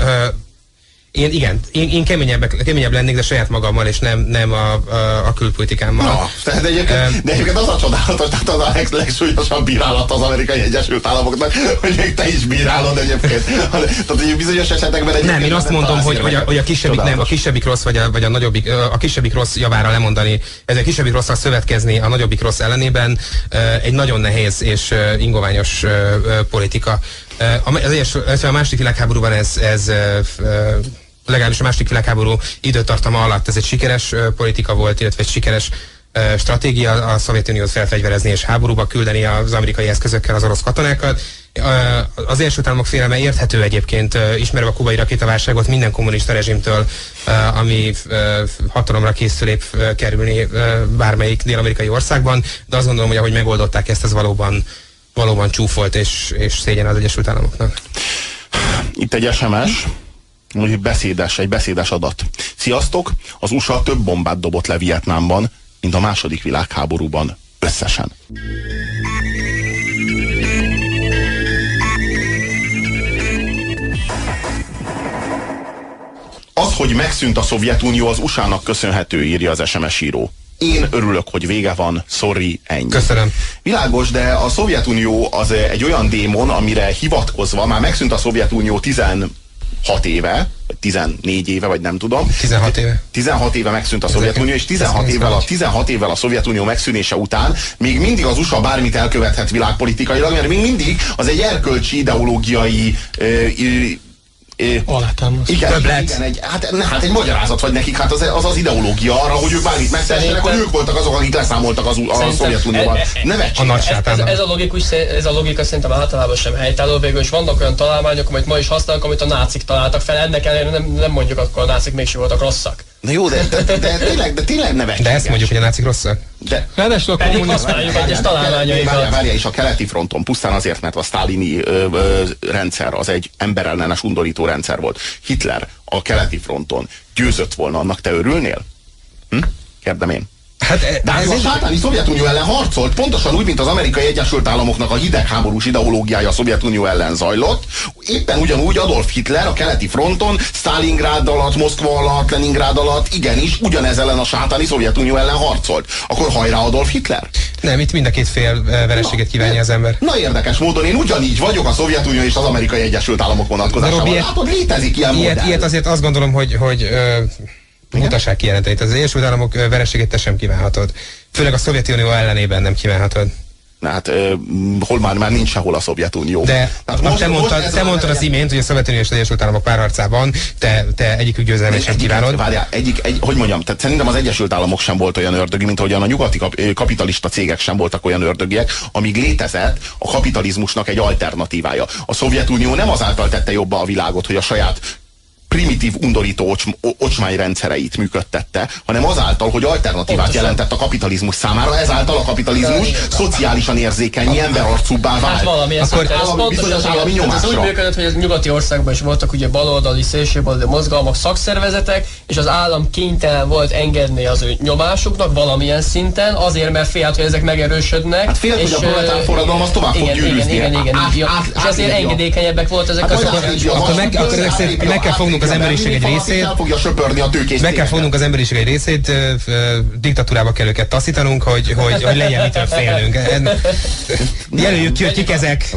Speaker 2: Én keményebb lennék, de saját magammal, és nem a külpolitikámmal.
Speaker 1: Na, de egyébként az a csodálatos, tehát az a legsúlyosabb bírálat az Amerikai Egyesült Államoknak, hogy még te is bírálod egyébként. Tehát, hogy bizonyos esetekben egyébként...
Speaker 2: Nem, én azt mondom, hogy a kisebbik rossz, vagy a nagyobbik, a kisebbik rossz javára lemondani, ez a kisebbik rosszal szövetkezni a nagyobbik rossz ellenében egy nagyon nehéz és ingoványos politika. A második világháborúban ez legalábbis a második világháború időtartama alatt ez egy sikeres politika volt, illetve egy sikeres stratégia a Szovjetuniót felfegyverezni és háborúba küldeni az amerikai eszközökkel az orosz katonákat. Az Egyesült Államok félelme érthető egyébként, ismerve a kubai rakétaválságot minden kommunista rezsimtől, ami hatalomra készül épp kerülni bármelyik dél-amerikai országban, de azt gondolom, hogy ahogy megoldották ezt, ez valóban csúfolt és szégyen az Egyesült Államoknak.
Speaker 1: Itt egy SMS, egy beszédes adat. Sziasztok! Az USA több bombát dobott le Vietnámban, mint a második világháborúban összesen. Az, hogy megszűnt a Szovjetunió, az USA-nak köszönhető, írja az SMS író. Én örülök, hogy vége van, sorry, ennyi.
Speaker 2: Köszönöm.
Speaker 1: Világos, de a Szovjetunió az egy olyan démon, amire hivatkozva már megszűnt a Szovjetunió 16 éve, vagy 14 éve, vagy nem tudom.
Speaker 2: 16 éve.
Speaker 1: 16 éve megszűnt a Szovjetunió, és 16 évvel a Szovjetunió megszűnése után még mindig az USA bármit elkövethet világpolitikailag, mert még mindig az egy erkölcsi ideológiai
Speaker 4: alátámaszt.
Speaker 1: Igen, hát egy magyarázat vagy nekik, hát az ideológia arra, hogy ők bármit megtessenek, hogy ők voltak azok, akik leszámoltak a Szovjetunióval.
Speaker 3: Ez a logika szerintem általában sem helytálló, végül is vannak olyan találmányok, amit ma is használnak, amit a nácik találtak fel, ennek ellenére nem mondjuk akkor a nácik mégsem voltak rosszak.
Speaker 1: Na jó, de tényleg nevetséges.
Speaker 2: De ezt mondjuk, hogy a nácik rosszak.
Speaker 3: Pedig használjuk egyes találmányaikat.
Speaker 1: Várja, és a keleti fronton pusztán azért, mert a sztálini rendszer az egy emberellenes undorító rendszer volt. Hitler a keleti fronton győzött volna, annak te örülnél? Kérdem én. De ez a sátáni Szovjetunió ellen harcolt, pontosan úgy, mint az Amerikai Egyesült Államoknak a hidegháborús ideológiája a Szovjetunió ellen zajlott. Éppen ugyanúgy Adolf Hitler a keleti fronton, Sztálingrád alatt, Moszkva alatt, Leningrád alatt, igenis, ugyanez ellen a sátáni Szovjetunió ellen harcolt. Akkor hajrá Adolf Hitler?
Speaker 2: Nem, itt mind a két fél vereséget kívánja az ember.
Speaker 1: Na érdekes módon én ugyanígy vagyok a Szovjetunió és az Amerikai Egyesült Államok vonatkozásában. Látod, létezik ilyen modell.
Speaker 2: Ilyet azért azt gondolom, hogy mutassák kijelenteni. Az Egyesült Államok vereségét te sem kívánhatod. Főleg a Szovjetunió ellenében nem kívánhatod.
Speaker 1: Na hát hol már nincs sehol a Szovjetunió.
Speaker 2: De te mondtad az imént, hogy a Szovjetunió és az Egyesült Államok párharcában te egyikük győzelmét sem kívánod.
Speaker 1: Várjál, hogy mondjam, tehát szerintem az Egyesült Államok sem volt olyan ördögi, mint ahogyan a nyugati kapitalista cégek sem voltak olyan ördögiek, amíg létezett a kapitalizmusnak egy alternatívája. A Szovjetunió nem azáltal tette jobbá a világot, hogy a saját primitív, undorító ocsmányrendszereit működtette, hanem azáltal, hogy alternatívát jelentett a kapitalizmus számára, ezáltal a kapitalizmus szociálisan érzékeny, emberarcúbbá vált.
Speaker 3: Hát valamilyen
Speaker 1: bizonyos állami nyomásra.
Speaker 3: Ez úgy működött, hogy az nyugati országban is voltak ugye baloldali, szélsőbaloldali mozgalmak, szakszervezetek, és az állam kénytelen volt engedni az ő nyomásuknak valamilyen szinten, azért, mert félt, hogy ezek megerősödnek.
Speaker 1: Hát félt, hogy a proletár forradalom az tovább fog gyűrűzni.
Speaker 3: Igen. És ezért engedékenyebbek volt ezek a
Speaker 2: meg kell fognunk az emberiség egy részét. Meg kell fognunk az emberiség egy részét, diktatúrába kell őket taszítanunk, hogy legyen mitől félnünk. Jelöljük ki, hogy kik ezek.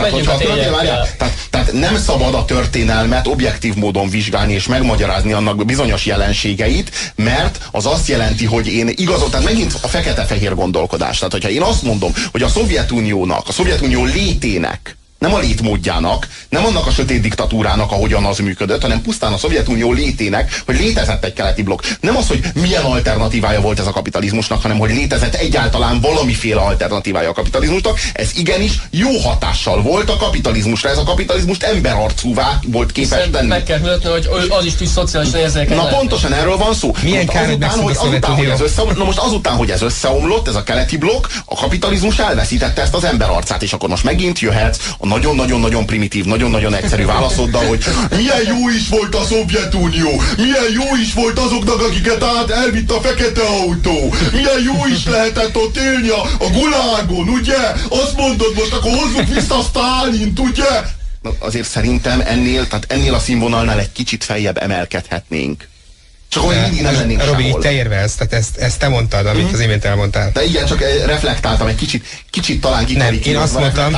Speaker 1: Tehát nem szabad a történelmet objektív módon vizsgálni és megmagyarázni annak bizonyos jelenségeit, mert az azt jelenti, hogy én igazol, tehát megint a fekete-fehér gondolkodás. Tehát, hogyha én azt mondom, hogy a Szovjetunió létének, nem a létmódjának, nem annak a sötét diktatúrának, ahogyan az működött, hanem pusztán a Szovjetunió létének, hogy létezett egy keleti blokk. Nem az, hogy milyen alternatívája volt ez a kapitalizmusnak, hanem hogy létezett egyáltalán valamiféle alternatívája a kapitalizmusnak. Ez igenis jó hatással volt a kapitalizmusra. Ez a kapitalizmust emberarcúvá volt képes tenni.
Speaker 3: Meg kell mutatni, hogy az is szociálisan érzékeny.
Speaker 1: Na pontosan erről van szó.
Speaker 2: Milyen kár, hogy megszűnt a Szovjetunió.
Speaker 1: Most azután, hogy ez összeomlott, ez a keleti blokk, a kapitalizmus elveszítette ezt az emberarcát, és akkor most megint jöhetsz a nagyon-nagyon-nagyon primitív, nagyon-nagyon egyszerű válaszoddal, hogy milyen jó is volt a Szovjetunió, milyen jó is volt azoknak, akiket elvitt a fekete autó, milyen jó is lehetett ott élni a Gulágon, ugye? Azt mondod most, akkor hozzuk vissza a Sztálint, ugye? Na, azért szerintem ennél a színvonalnál egy kicsit feljebb emelkedhetnénk. Csak hogy mindig nem lennénk
Speaker 2: Robi,
Speaker 1: sehol.
Speaker 2: te érvelsz, tehát ezt te mondtad, amit az imént elmondtál.
Speaker 1: De igen, csak reflektáltam egy kicsit talán kikarikírozva.
Speaker 2: Nem, én azt mondtam.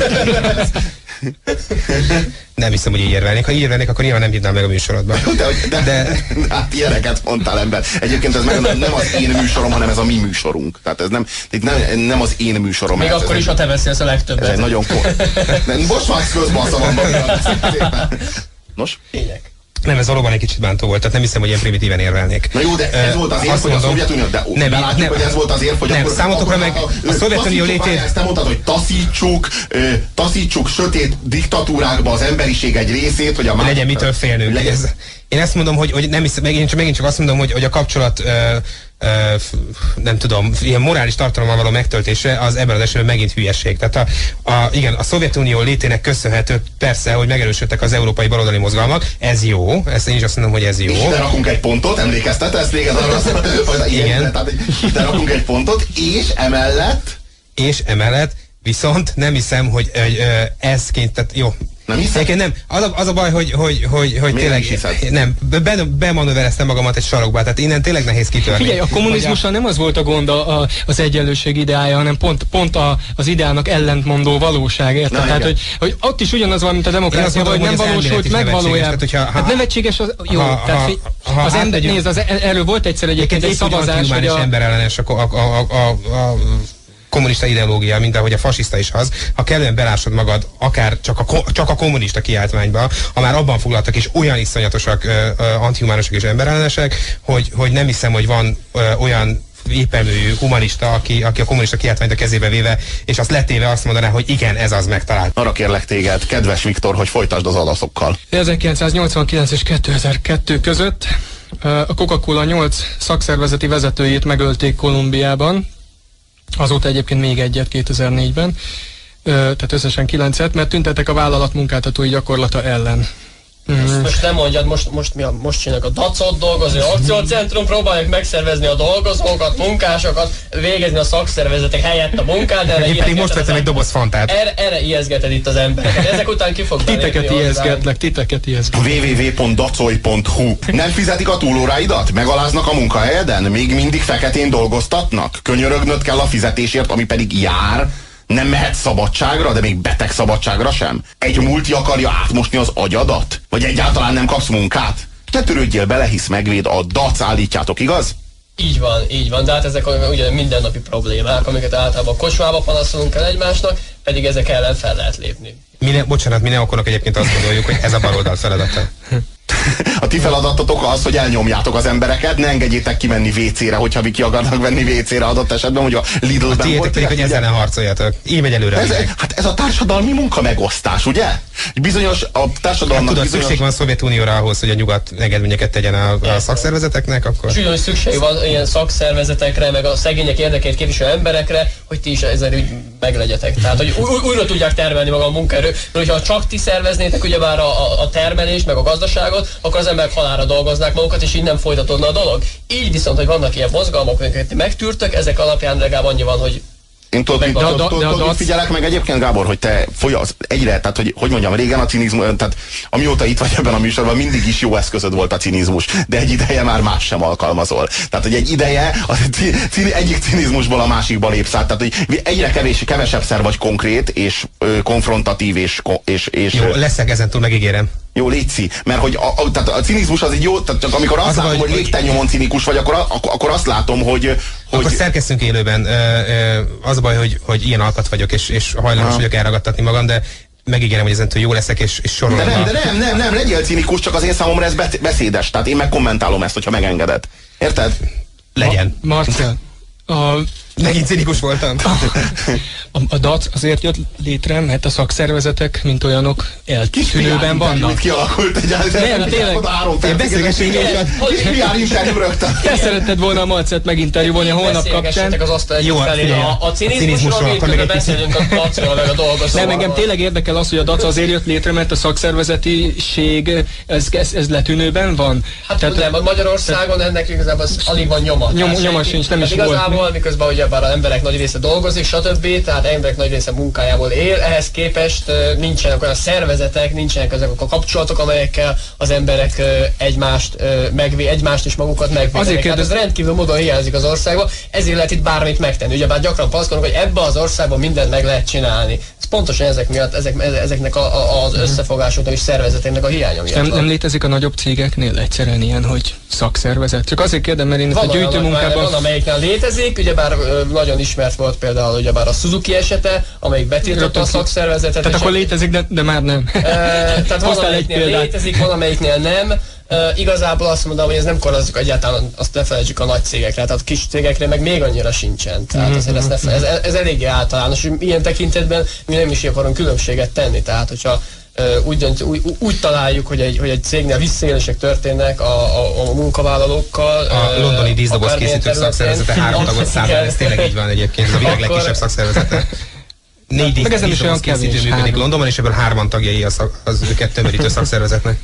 Speaker 2: Nem hiszem, hogy így érvelnék. Ha így érvelnék, akkor nyilván nem hívnám meg a műsorodba.
Speaker 1: De hát ilyeneket mondtál, ember. Egyébként ez nem az én műsorom, hanem ez a mi műsorunk. Tehát ez nem az én műsorom.
Speaker 3: Még akkor is, ha te beszélsz a legtöbbet.
Speaker 1: Ez nagyon most már közben a szavamban. Nos?
Speaker 3: Tényleg.
Speaker 2: Nem, ez valóban egy kicsit bántó volt, tehát nem hiszem, hogy ilyen primitíven érvelnék.
Speaker 1: Na jó, de ez volt az érv, hogy a Szovjetunió, de belátjuk, hogy ez volt az érv, hogy
Speaker 2: nem, számotokra meg a Szovjetunió létét...
Speaker 1: Ezt nem mondtad, hogy taszítsuk sötét diktatúrákba az emberiség egy részét, hogy a másik...
Speaker 2: Legyen mitől félnünk. Én ezt mondom, hogy nem hiszem, megint csak azt mondom, hogy a kapcsolat nem tudom, ilyen morális tartalommal való megtöltése az ebben az esetben megint hülyeség. Tehát igen, a Szovjetunió létének köszönhető persze, hogy megerősödtek az európai baloldali mozgalmak, ez jó, ezt én is azt mondom, hogy ez jó.
Speaker 1: És ide rakunk egy pontot, emlékeztet, ezt véged arra, hogy igen. Ide rakunk egy pontot, és emellett
Speaker 2: viszont nem hiszem, hogy ez tehát jó,
Speaker 1: Nem hiszed?
Speaker 2: Nem, az a baj, hogy tényleg nem, bemanővereztem magamat egy sarokba, tehát innen tényleg nehéz kitörni.
Speaker 4: Figyelj, a kommunizmussal nem az volt a gond az egyenlőség ideája, hanem pont az ideának ellentmondó valóság, érted? Tehát, hogy ott is ugyanaz van, mint a demokrácia, vagy nem valósult meg valójában. Hát nevetséges az... Jó, tehát az ember, nézd, erről volt egyszer egyébként egy szavazás, hogy
Speaker 2: a... emberellenes a kommunista ideológia, mint ahogy a fasiszta is az, ha kellően belásod magad, akár csak a kommunista kiáltványba, ha már abban foglaltak, és olyan iszonyatosak, antihumánusok és emberellenesek, hogy nem hiszem, hogy van olyan épelmű humanista, aki a kommunista kiáltványt a kezébe véve, és azt letéve azt mondaná, hogy igen, ez az megtalált.
Speaker 1: Arra kérlek téged, kedves Viktor, hogy folytasd az adaszokkal.
Speaker 4: 1989 és 2002 között a Coca-Cola 8 szakszervezeti vezetőjét megölték Kolumbiában, azóta egyébként még egyet 2004-ben, tehát összesen 9-et, mert tüntettek a vállalat munkáltatói gyakorlata ellen.
Speaker 3: Most nem mondjad, most csinálják a DACOT, dolgozó akciócentrum, próbálják megszervezni a dolgozókat, munkásokat, végezni a szakszervezetek helyett a munkát, de
Speaker 2: én most vettem egy doboz fantát.
Speaker 3: Erre ijeszgeted itt az embereket. Ezek után ki fog
Speaker 4: titeket ijeszgetlek.
Speaker 1: www.dacoy.hu. Nem fizetik a túlóráidat? Megaláznak a munkahelyeden? Még mindig feketén dolgoztatnak? Könyörögnöd kell a fizetésért, ami pedig jár? Nem mehet szabadságra, de még beteg szabadságra sem? Egy multi akarja átmosni az agyadat? Vagy egyáltalán nem kapsz munkát? Ne törődjél bele, hisz megvéd, a DAC állítjátok, igaz?
Speaker 3: Így van, de hát ezek ugye mindennapi problémák, amiket általában a kocsmába panaszolunk el egymásnak, pedig ezek ellen fel lehet lépni.
Speaker 2: Mi ne okonok egyébként azt gondoljuk, hogy ez a baloldal feladata.
Speaker 1: A ti feladatotok az, hogy elnyomjátok az embereket, ne engedjétek kimenni WC-re, hogyha ki akarnak venni WC-re adott esetben, hogy a Lidl-ben
Speaker 2: volt. Pedig, hogy ezzel ne harcoljatok. Így megy előre.
Speaker 1: Hát ez a társadalmi munkamegosztás, ugye? Bizonyos a társadalomnak...
Speaker 2: Hát tudod, szükség van a Szovjetunióra ahhoz, hogy a nyugat engedményeket tegyen a szakszervezeteknek, akkor...
Speaker 3: És ugyanúgy szükség van ilyen szakszervezetekre, meg a szegények érdekeit képviselő emberekre, hogy ti is ezen úgy meglegyetek. Tehát, hogy újra tudják termelni maga a munkaerő. Mert hogyha csak ti szerveznétek ugyebár a termelést, meg a gazdaságot, akkor az emberek halálra dolgoznák magukat, és így nem folytatódna a dolog. Így viszont, hogy vannak ilyen mozgalmak, amiket megtűrtök, ezek alapján legalább annyi van, hogy
Speaker 1: én tudod, figyelek meg egyébként, Gábor, hogy te folyamsz egyre, tehát hogy mondjam, régen a cinizmus, tehát amióta itt vagy ebben a műsorban, mindig is jó eszközöd volt a cinizmus, de egy ideje már más sem alkalmazol. Tehát, hogy egy ideje egyik cinizmusból a másikba lépsz át, tehát, hogy egyre kevesebbszer vagy konkrét, és konfrontatív, és
Speaker 2: jó, leszek ezentúl, megígérem.
Speaker 1: Jó, létszi, mert hogy tehát a cinizmus az egy jó, tehát csak amikor azt látom, hogy légtennyomon cinikus vagy, akkor azt látom, hogy
Speaker 2: akkor szerkesztünk élőben. Az a baj, hogy ilyen alkat vagyok, és hajlamos vagyok elragadtatni magam, de megígérem, hogy ezentől jó leszek, és sorolom.
Speaker 1: De nem, legyél cinikus, csak az én számomra ez beszédes. Tehát én meg kommentálom ezt, hogyha megengeded. Érted?
Speaker 2: Legyen.
Speaker 4: Marcel,
Speaker 2: megint cinikus voltam.
Speaker 4: A DAC azért jött létre, mert a szakszervezetek, mint olyanok, eltűnőben vannak.
Speaker 1: Kialakult egyáltalán.
Speaker 4: Nem, tényleg.
Speaker 2: Beszélgessünk
Speaker 1: kis PR interjú rögtön.
Speaker 4: Te szeretted volna a Marcet meginterjúvolni a holnap kapcsán.
Speaker 3: Az asztal egyik felé. A cinizmusról itt beszélünk a DAC-ról, meg a dolgozóval.
Speaker 4: Nem, engem tényleg érdekel az, hogy a DAC azért jött létre, mert a szakszervezetiség, ez letűnőben van.
Speaker 3: Hát nem, Magyarországon ennek igazából alig van nyoma.
Speaker 4: Nyoma sincs, nem is volt.
Speaker 3: Igazából, miközben ugye bár az emberek nagy része dolgozik, stb. Tehát emberek nagy része munkájából él, ehhez képest nincsenek olyan szervezetek, nincsenek ezek a kapcsolatok, amelyekkel az emberek egymást és magukat megvédenek. Hát ez rendkívül módon hiányzik az országban, ezért lehet itt bármit megtenni. Ugyebár gyakran panaszkodunk, hogy ebben az országban mindent meg lehet csinálni. Ez pontosan ezek miatt, ezeknek az összefogásoknak és szervezeteknek a hiánya miatt.
Speaker 4: Nem létezik a nagyobb cégeknél egyszerűen ilyen, hogy szakszervezet? Csak azért kérdem, mert én a gyűjtőmunkában...
Speaker 3: Van, amelyiknél létezik, ugyebár nagyon ismert volt például ugyebár a Suzuki esete, amelyik betiltotta a szakszervezetet.
Speaker 4: Tehát akkor létezik, de már nem.
Speaker 3: Tehát van, amelyiknél létezik, van, amelyiknél nem. Igazából azt mondom, hogy ez nem korlátozik egyáltalán, azt ne felejtsük a nagy cégekre, tehát a kis cégekre meg még annyira sincsen. Tehát azért ez eléggé általános, és ilyen tekintetben mi nem is akarunk különbséget tenni. Tehát, hogyha úgy találjuk, hogy egy cégnél visszaélések történnek a munkavállalókkal.
Speaker 2: A londoni díszdoboz készítők szakszervezete 3 tagot számol, ez tényleg így van egyébként, a világ legkisebb szakszervezete. 4 díszdoboz készítő működik Londonban, és ebből 3 tagjai az őket tömörítő szakszervezetnek.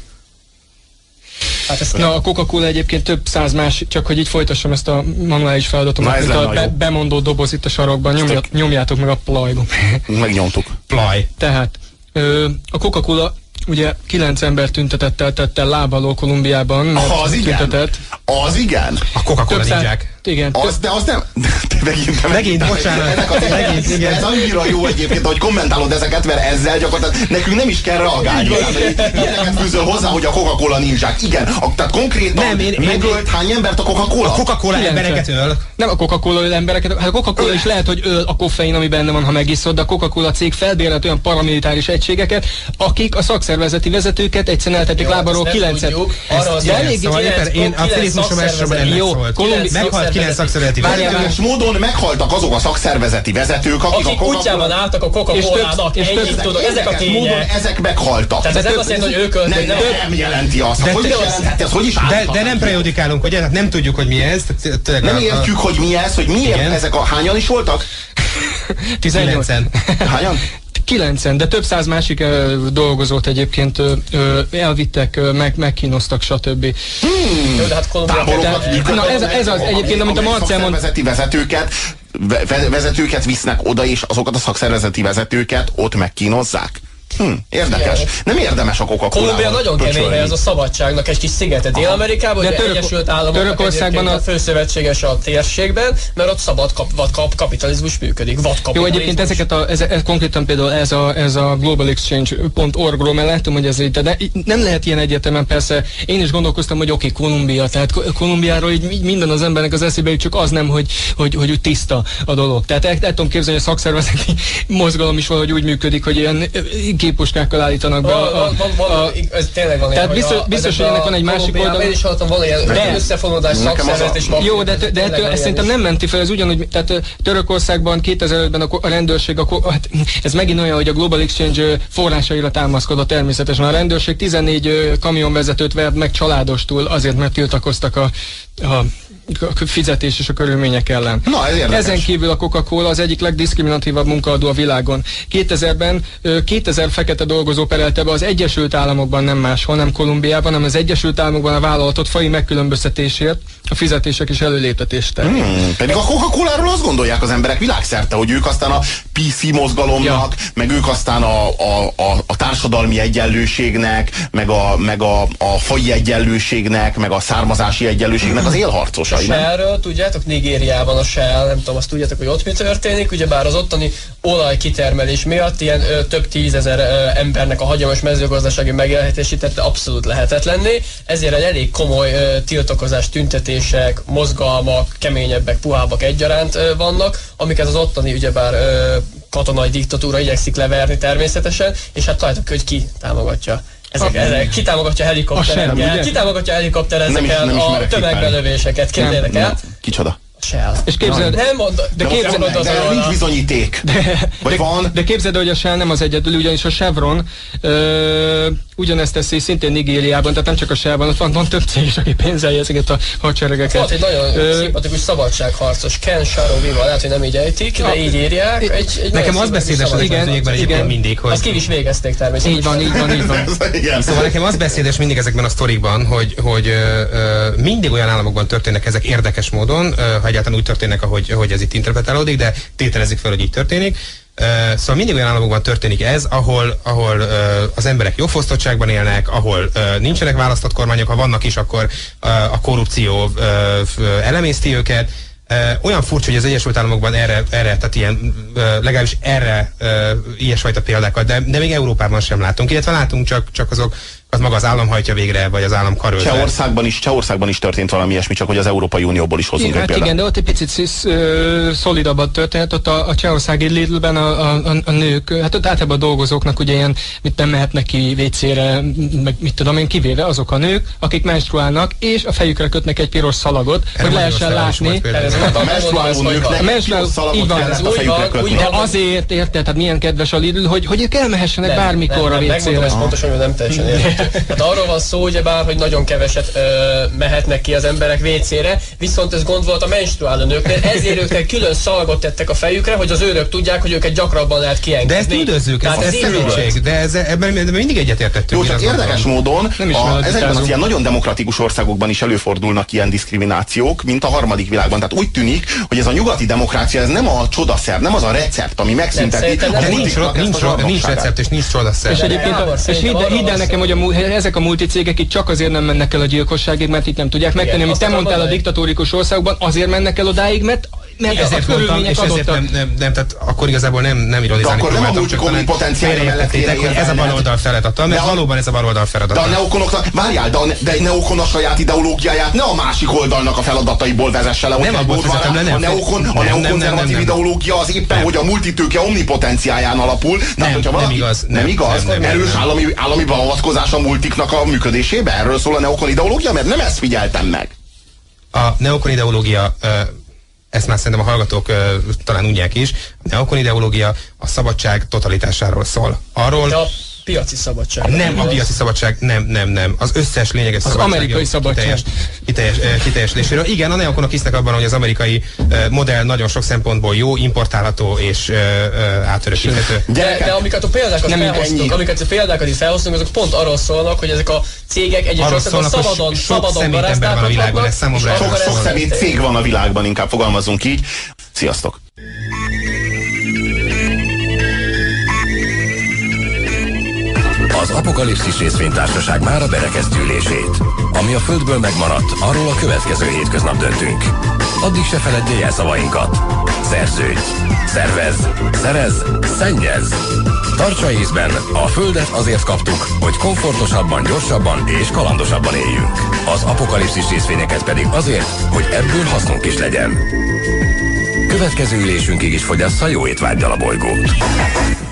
Speaker 4: Hát a Coca-Cola egyébként több száz más, csak hogy így folytassam ezt a manuális feladatomat, mint a bemondó doboz itt a sarokban, nyomjátok meg a plajba.
Speaker 1: Megnyomtuk.
Speaker 2: Plaj.
Speaker 4: Tehát A Coca-Cola ugye 9 ember tette el lábaló Kolumbiában.
Speaker 1: Az igen. Az igen.
Speaker 2: A Coca-Cola ninják.
Speaker 4: Igen.
Speaker 1: De az nem...
Speaker 2: Megint, bocsánat.
Speaker 1: Ez annyira jó egyébként, hogy kommentálod ezeket, mert ezzel gyakorlatilag nekünk nem is kell reagálni. Ilyeneket fűzöl hozzá, hogy a Coca-Cola nincsák. Igen, tehát konkrétan megölt hány embert a Coca-Cola?
Speaker 2: A Coca-Cola embereket öl.
Speaker 4: Nem a Coca-Cola öl embereket, hát a Coca-Cola is lehet, hogy öl a koffein, ami benne van, ha megiszod, de a Coca-Cola cég felbérelt olyan paramilitáris egységeket, akik a szakszervezeti vezetőket egyszerűen eltették lábalról 9-et.
Speaker 2: Én a filizmusom elsősorban ennek szólt. Meghalt 9 szakszervezeti
Speaker 1: vezetők. Módon meghaltak azok a szakszervezeti vezetők,
Speaker 3: akik útjában álltak a Coca-Colának. Ennyit tudok, ezek a tények.
Speaker 1: Ezek meghaltak.
Speaker 3: Tehát ez nem azt jelenti, hogy ők ölték.
Speaker 1: Nem jelenti azt. Hogy is jelentheti, ez hogy is állhat?
Speaker 2: De nem prejudikálunk, ugye? Nem tudjuk, hogy mi ez.
Speaker 1: Nem értjük, hogy mi ez, hogy miért ezek a... Hányan is voltak?
Speaker 2: 18-en.
Speaker 1: Hányan?
Speaker 4: 9-en, de több száz másik dolgozót egyébként elvittek, megkínoztak, stb.
Speaker 3: Jó, de hát
Speaker 4: ez az egyébként, amit a Marcel mond...
Speaker 1: Vezetőket visznek oda, és azokat a szakszervezeti vezetőket ott megkínozzák. Érdekes. Igen. Nem érdemes a Coca-Colával.
Speaker 3: Kolumbia nagyon kemény hely, az a szabadságnak egy kis szigete Dél-Amerikában, hogy Egyesült Államoknak egyébként a főszövetséges a térségben, mert ott szabad kapitalizmus működik.
Speaker 4: Jó, egyébként ezeket konkrétan például ez a globalexchange.org-ról, mert látom, hogy ez így, de nem lehet ilyen egyetemen, persze én is gondolkoztam, hogy oké, Kolumbia, tehát Kolumbiáról így minden az embernek az eszébe jut, csak az nem, hogy úgy tiszta a dolog. Tehát el tudom képzelni, hogy a szakszervezeti mozgalom is valahogy úgy működik, hogy ilyen képuskákkal állítanak be.
Speaker 3: Ez tényleg van.
Speaker 4: Tehát biztos, hogy ennek van egy másik oldal.
Speaker 3: Én is hallottam, van ilyen összefonódás, szakszervezet és mafia.
Speaker 4: Jó, de ezt szerintem nem menti fel, ez ugyanúgy, tehát Törökországban 2005-ben a rendőrség, hát ez megint olyan, hogy a Global Exchange forrásaira támaszkodott természetesen. A rendőrség 14 kamionvezetőt vert meg családostul azért, mert tiltakoztak a fizetés és a körülmények ellen.
Speaker 1: Na, ez érdekes.
Speaker 4: Ezen kívül a Coca-Cola az egyik legdiszkriminatívabb munkaadó a világon. 2000-ben 2000 fekete dolgozó perelte be az Egyesült Államokban, nem máshol, nem Kolumbiában, hanem az Egyesült Államokban a vállalatot faji megkülönböztetésért, a fizetések és előléptetést.
Speaker 1: Pedig a Coca-Coláról azt gondolják az emberek világszerte, hogy ők aztán a PC mozgalomnak, meg ők aztán a társadalmi egyenlőségnek, meg a faji egyenlőségnek, meg a származási egyenlőségnek az élharcosai.
Speaker 3: A Shell-ről tudjátok, Nigériában a Shell, nem tudom, azt tudjátok, hogy ott mi történik, ugyebár az ottani olajkitermelés miatt ilyen több 10 000 embernek a hagyományos mezőgazdasági megélhetésítette abszolút lehetetlenné, ezért egy elég komoly tiltakozás, tüntetések, mozgalmak, keményebbek, puhábbak egyaránt vannak, amiket az ottani ugyebár katonai diktatúra igyekszik leverni természetesen, és hát találtuk, hogy ki támogatja. Ezek kitámogatja helikopterekkel, kitámogatja helikopterezekkel a tömegbelövéseket, képzeljétek el.
Speaker 1: Kicsoda?
Speaker 3: Shell.
Speaker 4: És képzeld,
Speaker 1: de nincs bizonyíték. Vagy van?
Speaker 4: De képzeld, hogy a Shell nem az egyedül, ugyanis a Chevron ugyanezt teszi szintén Nigériában, tehát nem csak a Shell van több cég is, aki pénzelje ezeket a hadseregeket.
Speaker 3: Volt egy nagyon szimpatikus szabadságharcos, Ken Sharovival, lehet, hogy nem így ejtik, de így írják.
Speaker 2: Nekem az beszédes az ügyekben egyébként mindig, hogy...
Speaker 3: Azt ki is végezték természetesen.
Speaker 4: Így van.
Speaker 2: Szóval nekem az beszédes mindig ezekben a sztorikban, hogy mindig olyan államokban történnek ezek érdekes módon, ha egyáltalán úgy történnek, ahogy ez itt interpretálódik, de tételezik fel, hogy így történik. Szóval mindig olyan államokban történik ez, ahol az emberek jó fosztottságban élnek, ahol nincsenek választott kormányok, ha vannak is, akkor a korrupció elemészti őket. Olyan furcsa, hogy az Egyesült Államokban erre tehát ilyen, legalábbis erre ilyesfajta példákat, de még Európában sem látunk, illetve látunk csak az maga az állam hajtja végre, vagy az állam karöltve.
Speaker 1: Csehországban is történt valami ilyesmi, csak hogy az Európai Unióból is hozunk egy példát.
Speaker 4: Igen, de ott egy picit szolidabban történt, ott a csehországi Lidlben a nők, hát ott általában a dolgozóknak ugye ilyen, mit nem mehetnek ki WC-re, meg mit tudom én, kivéve azok a nők, akik menstruálnak, és a fejükre kötnek egy piros szalagot, hogy lehessen látni.
Speaker 1: A menstruáló nőknek piros szalagot kellett a fejükre kötni.
Speaker 4: De azért érted, tehát milyen kedves a Lidl, hogy ők elmehessenek bármikor a WC-re.
Speaker 3: Pontosan, hogy nem teljesen értem. Tehát arról van szó, ugyebár, hogy nagyon keveset mehetnek ki az emberek WC-re, viszont ez gond volt a menstruáló nőknél, ezért ők külön szalagot tettek a fejükre, hogy az őrök tudják, hogy őket gyakrabban lehet kiengedni.
Speaker 2: De ezt üdvözlük, ez személység, de ebben mindig egyetértettünk.
Speaker 1: Jó, csak érdekes módon ezekben az ilyen nagyon demokratikus országokban is előfordulnak ilyen diszkriminációk, mint a harmadik világban. Tehát úgy tűnik, hogy ez a nyugati demokrácia, ez nem a csodaszer, nem az a recept, ami megszünteti.
Speaker 2: Nincs recept és nincs csodaszer.
Speaker 4: És egyébként, hidd el nekem, hogy ezek a multicégek itt csak azért nem mennek el a gyilkosságig, mert itt nem tudják megtenni, amit te mondtál a diktatórikus országokban, azért mennek el odáig, mert
Speaker 2: ezért mondtam, és ezért nem, tehát akkor igazából nem ironizálni
Speaker 1: próbáltam. Akkor nem a multikomni potenciálja mellett
Speaker 2: hogy ez a baloldal feladata, mert valóban ez a baloldal feladata.
Speaker 1: De a neokonoknak, várjál, de egy neokon a saját ideológiáját ne a másik oldalnak a feladataiból vezesse le, hogy
Speaker 2: nem abból vezetem le,
Speaker 1: a neokonzervatív ideológia az éppen, hogy a multitőke omnipotenciáján alapul.
Speaker 2: Nem igaz.
Speaker 1: Nem igaz? Erős állami beavatkozás a multiknak a működésébe? Erről szól a neokon ideológia? Mert nem ezt figyeltem meg.
Speaker 2: A neokon ideológia, ezt már szerintem a hallgatók talán tudják is, a neokon ideológia a szabadság totalitásáról szól. Arról...
Speaker 3: De a piaci szabadság.
Speaker 2: Nem, a piaci szabadság, nem. Az összes lényeges
Speaker 4: szabadság. Az amerikai szabadság.
Speaker 2: Kiteljesítéséről. Igen, a neokonok hisznek abban, hogy az amerikai modell nagyon sok szempontból jó, importálható és átörökíthető.
Speaker 3: De amiket a példákat is felhoztunk, azok pont arról szólnak, hogy ezek a cégek egyes országban szabadon garázdálkodhatnak.
Speaker 1: Sok szemét cég van a világban, inkább fogalmazunk így. Sziasztok!
Speaker 6: Az Apokalipszis részvénytársaság mára berekezd ülését. Ami a Földből megmaradt, arról a következő hétköznap döntünk. Addig se feledjél el szavainkat. Szerződj, szervezz, szerezz, szennyezz. Tartsa észben, a Földet azért kaptuk, hogy komfortosabban, gyorsabban és kalandosabban éljünk. Az Apokalipszis részvényeket pedig azért, hogy ebből hasznunk is legyen. Következő ülésünkig is fogyassza jó étvággyal a bolygót.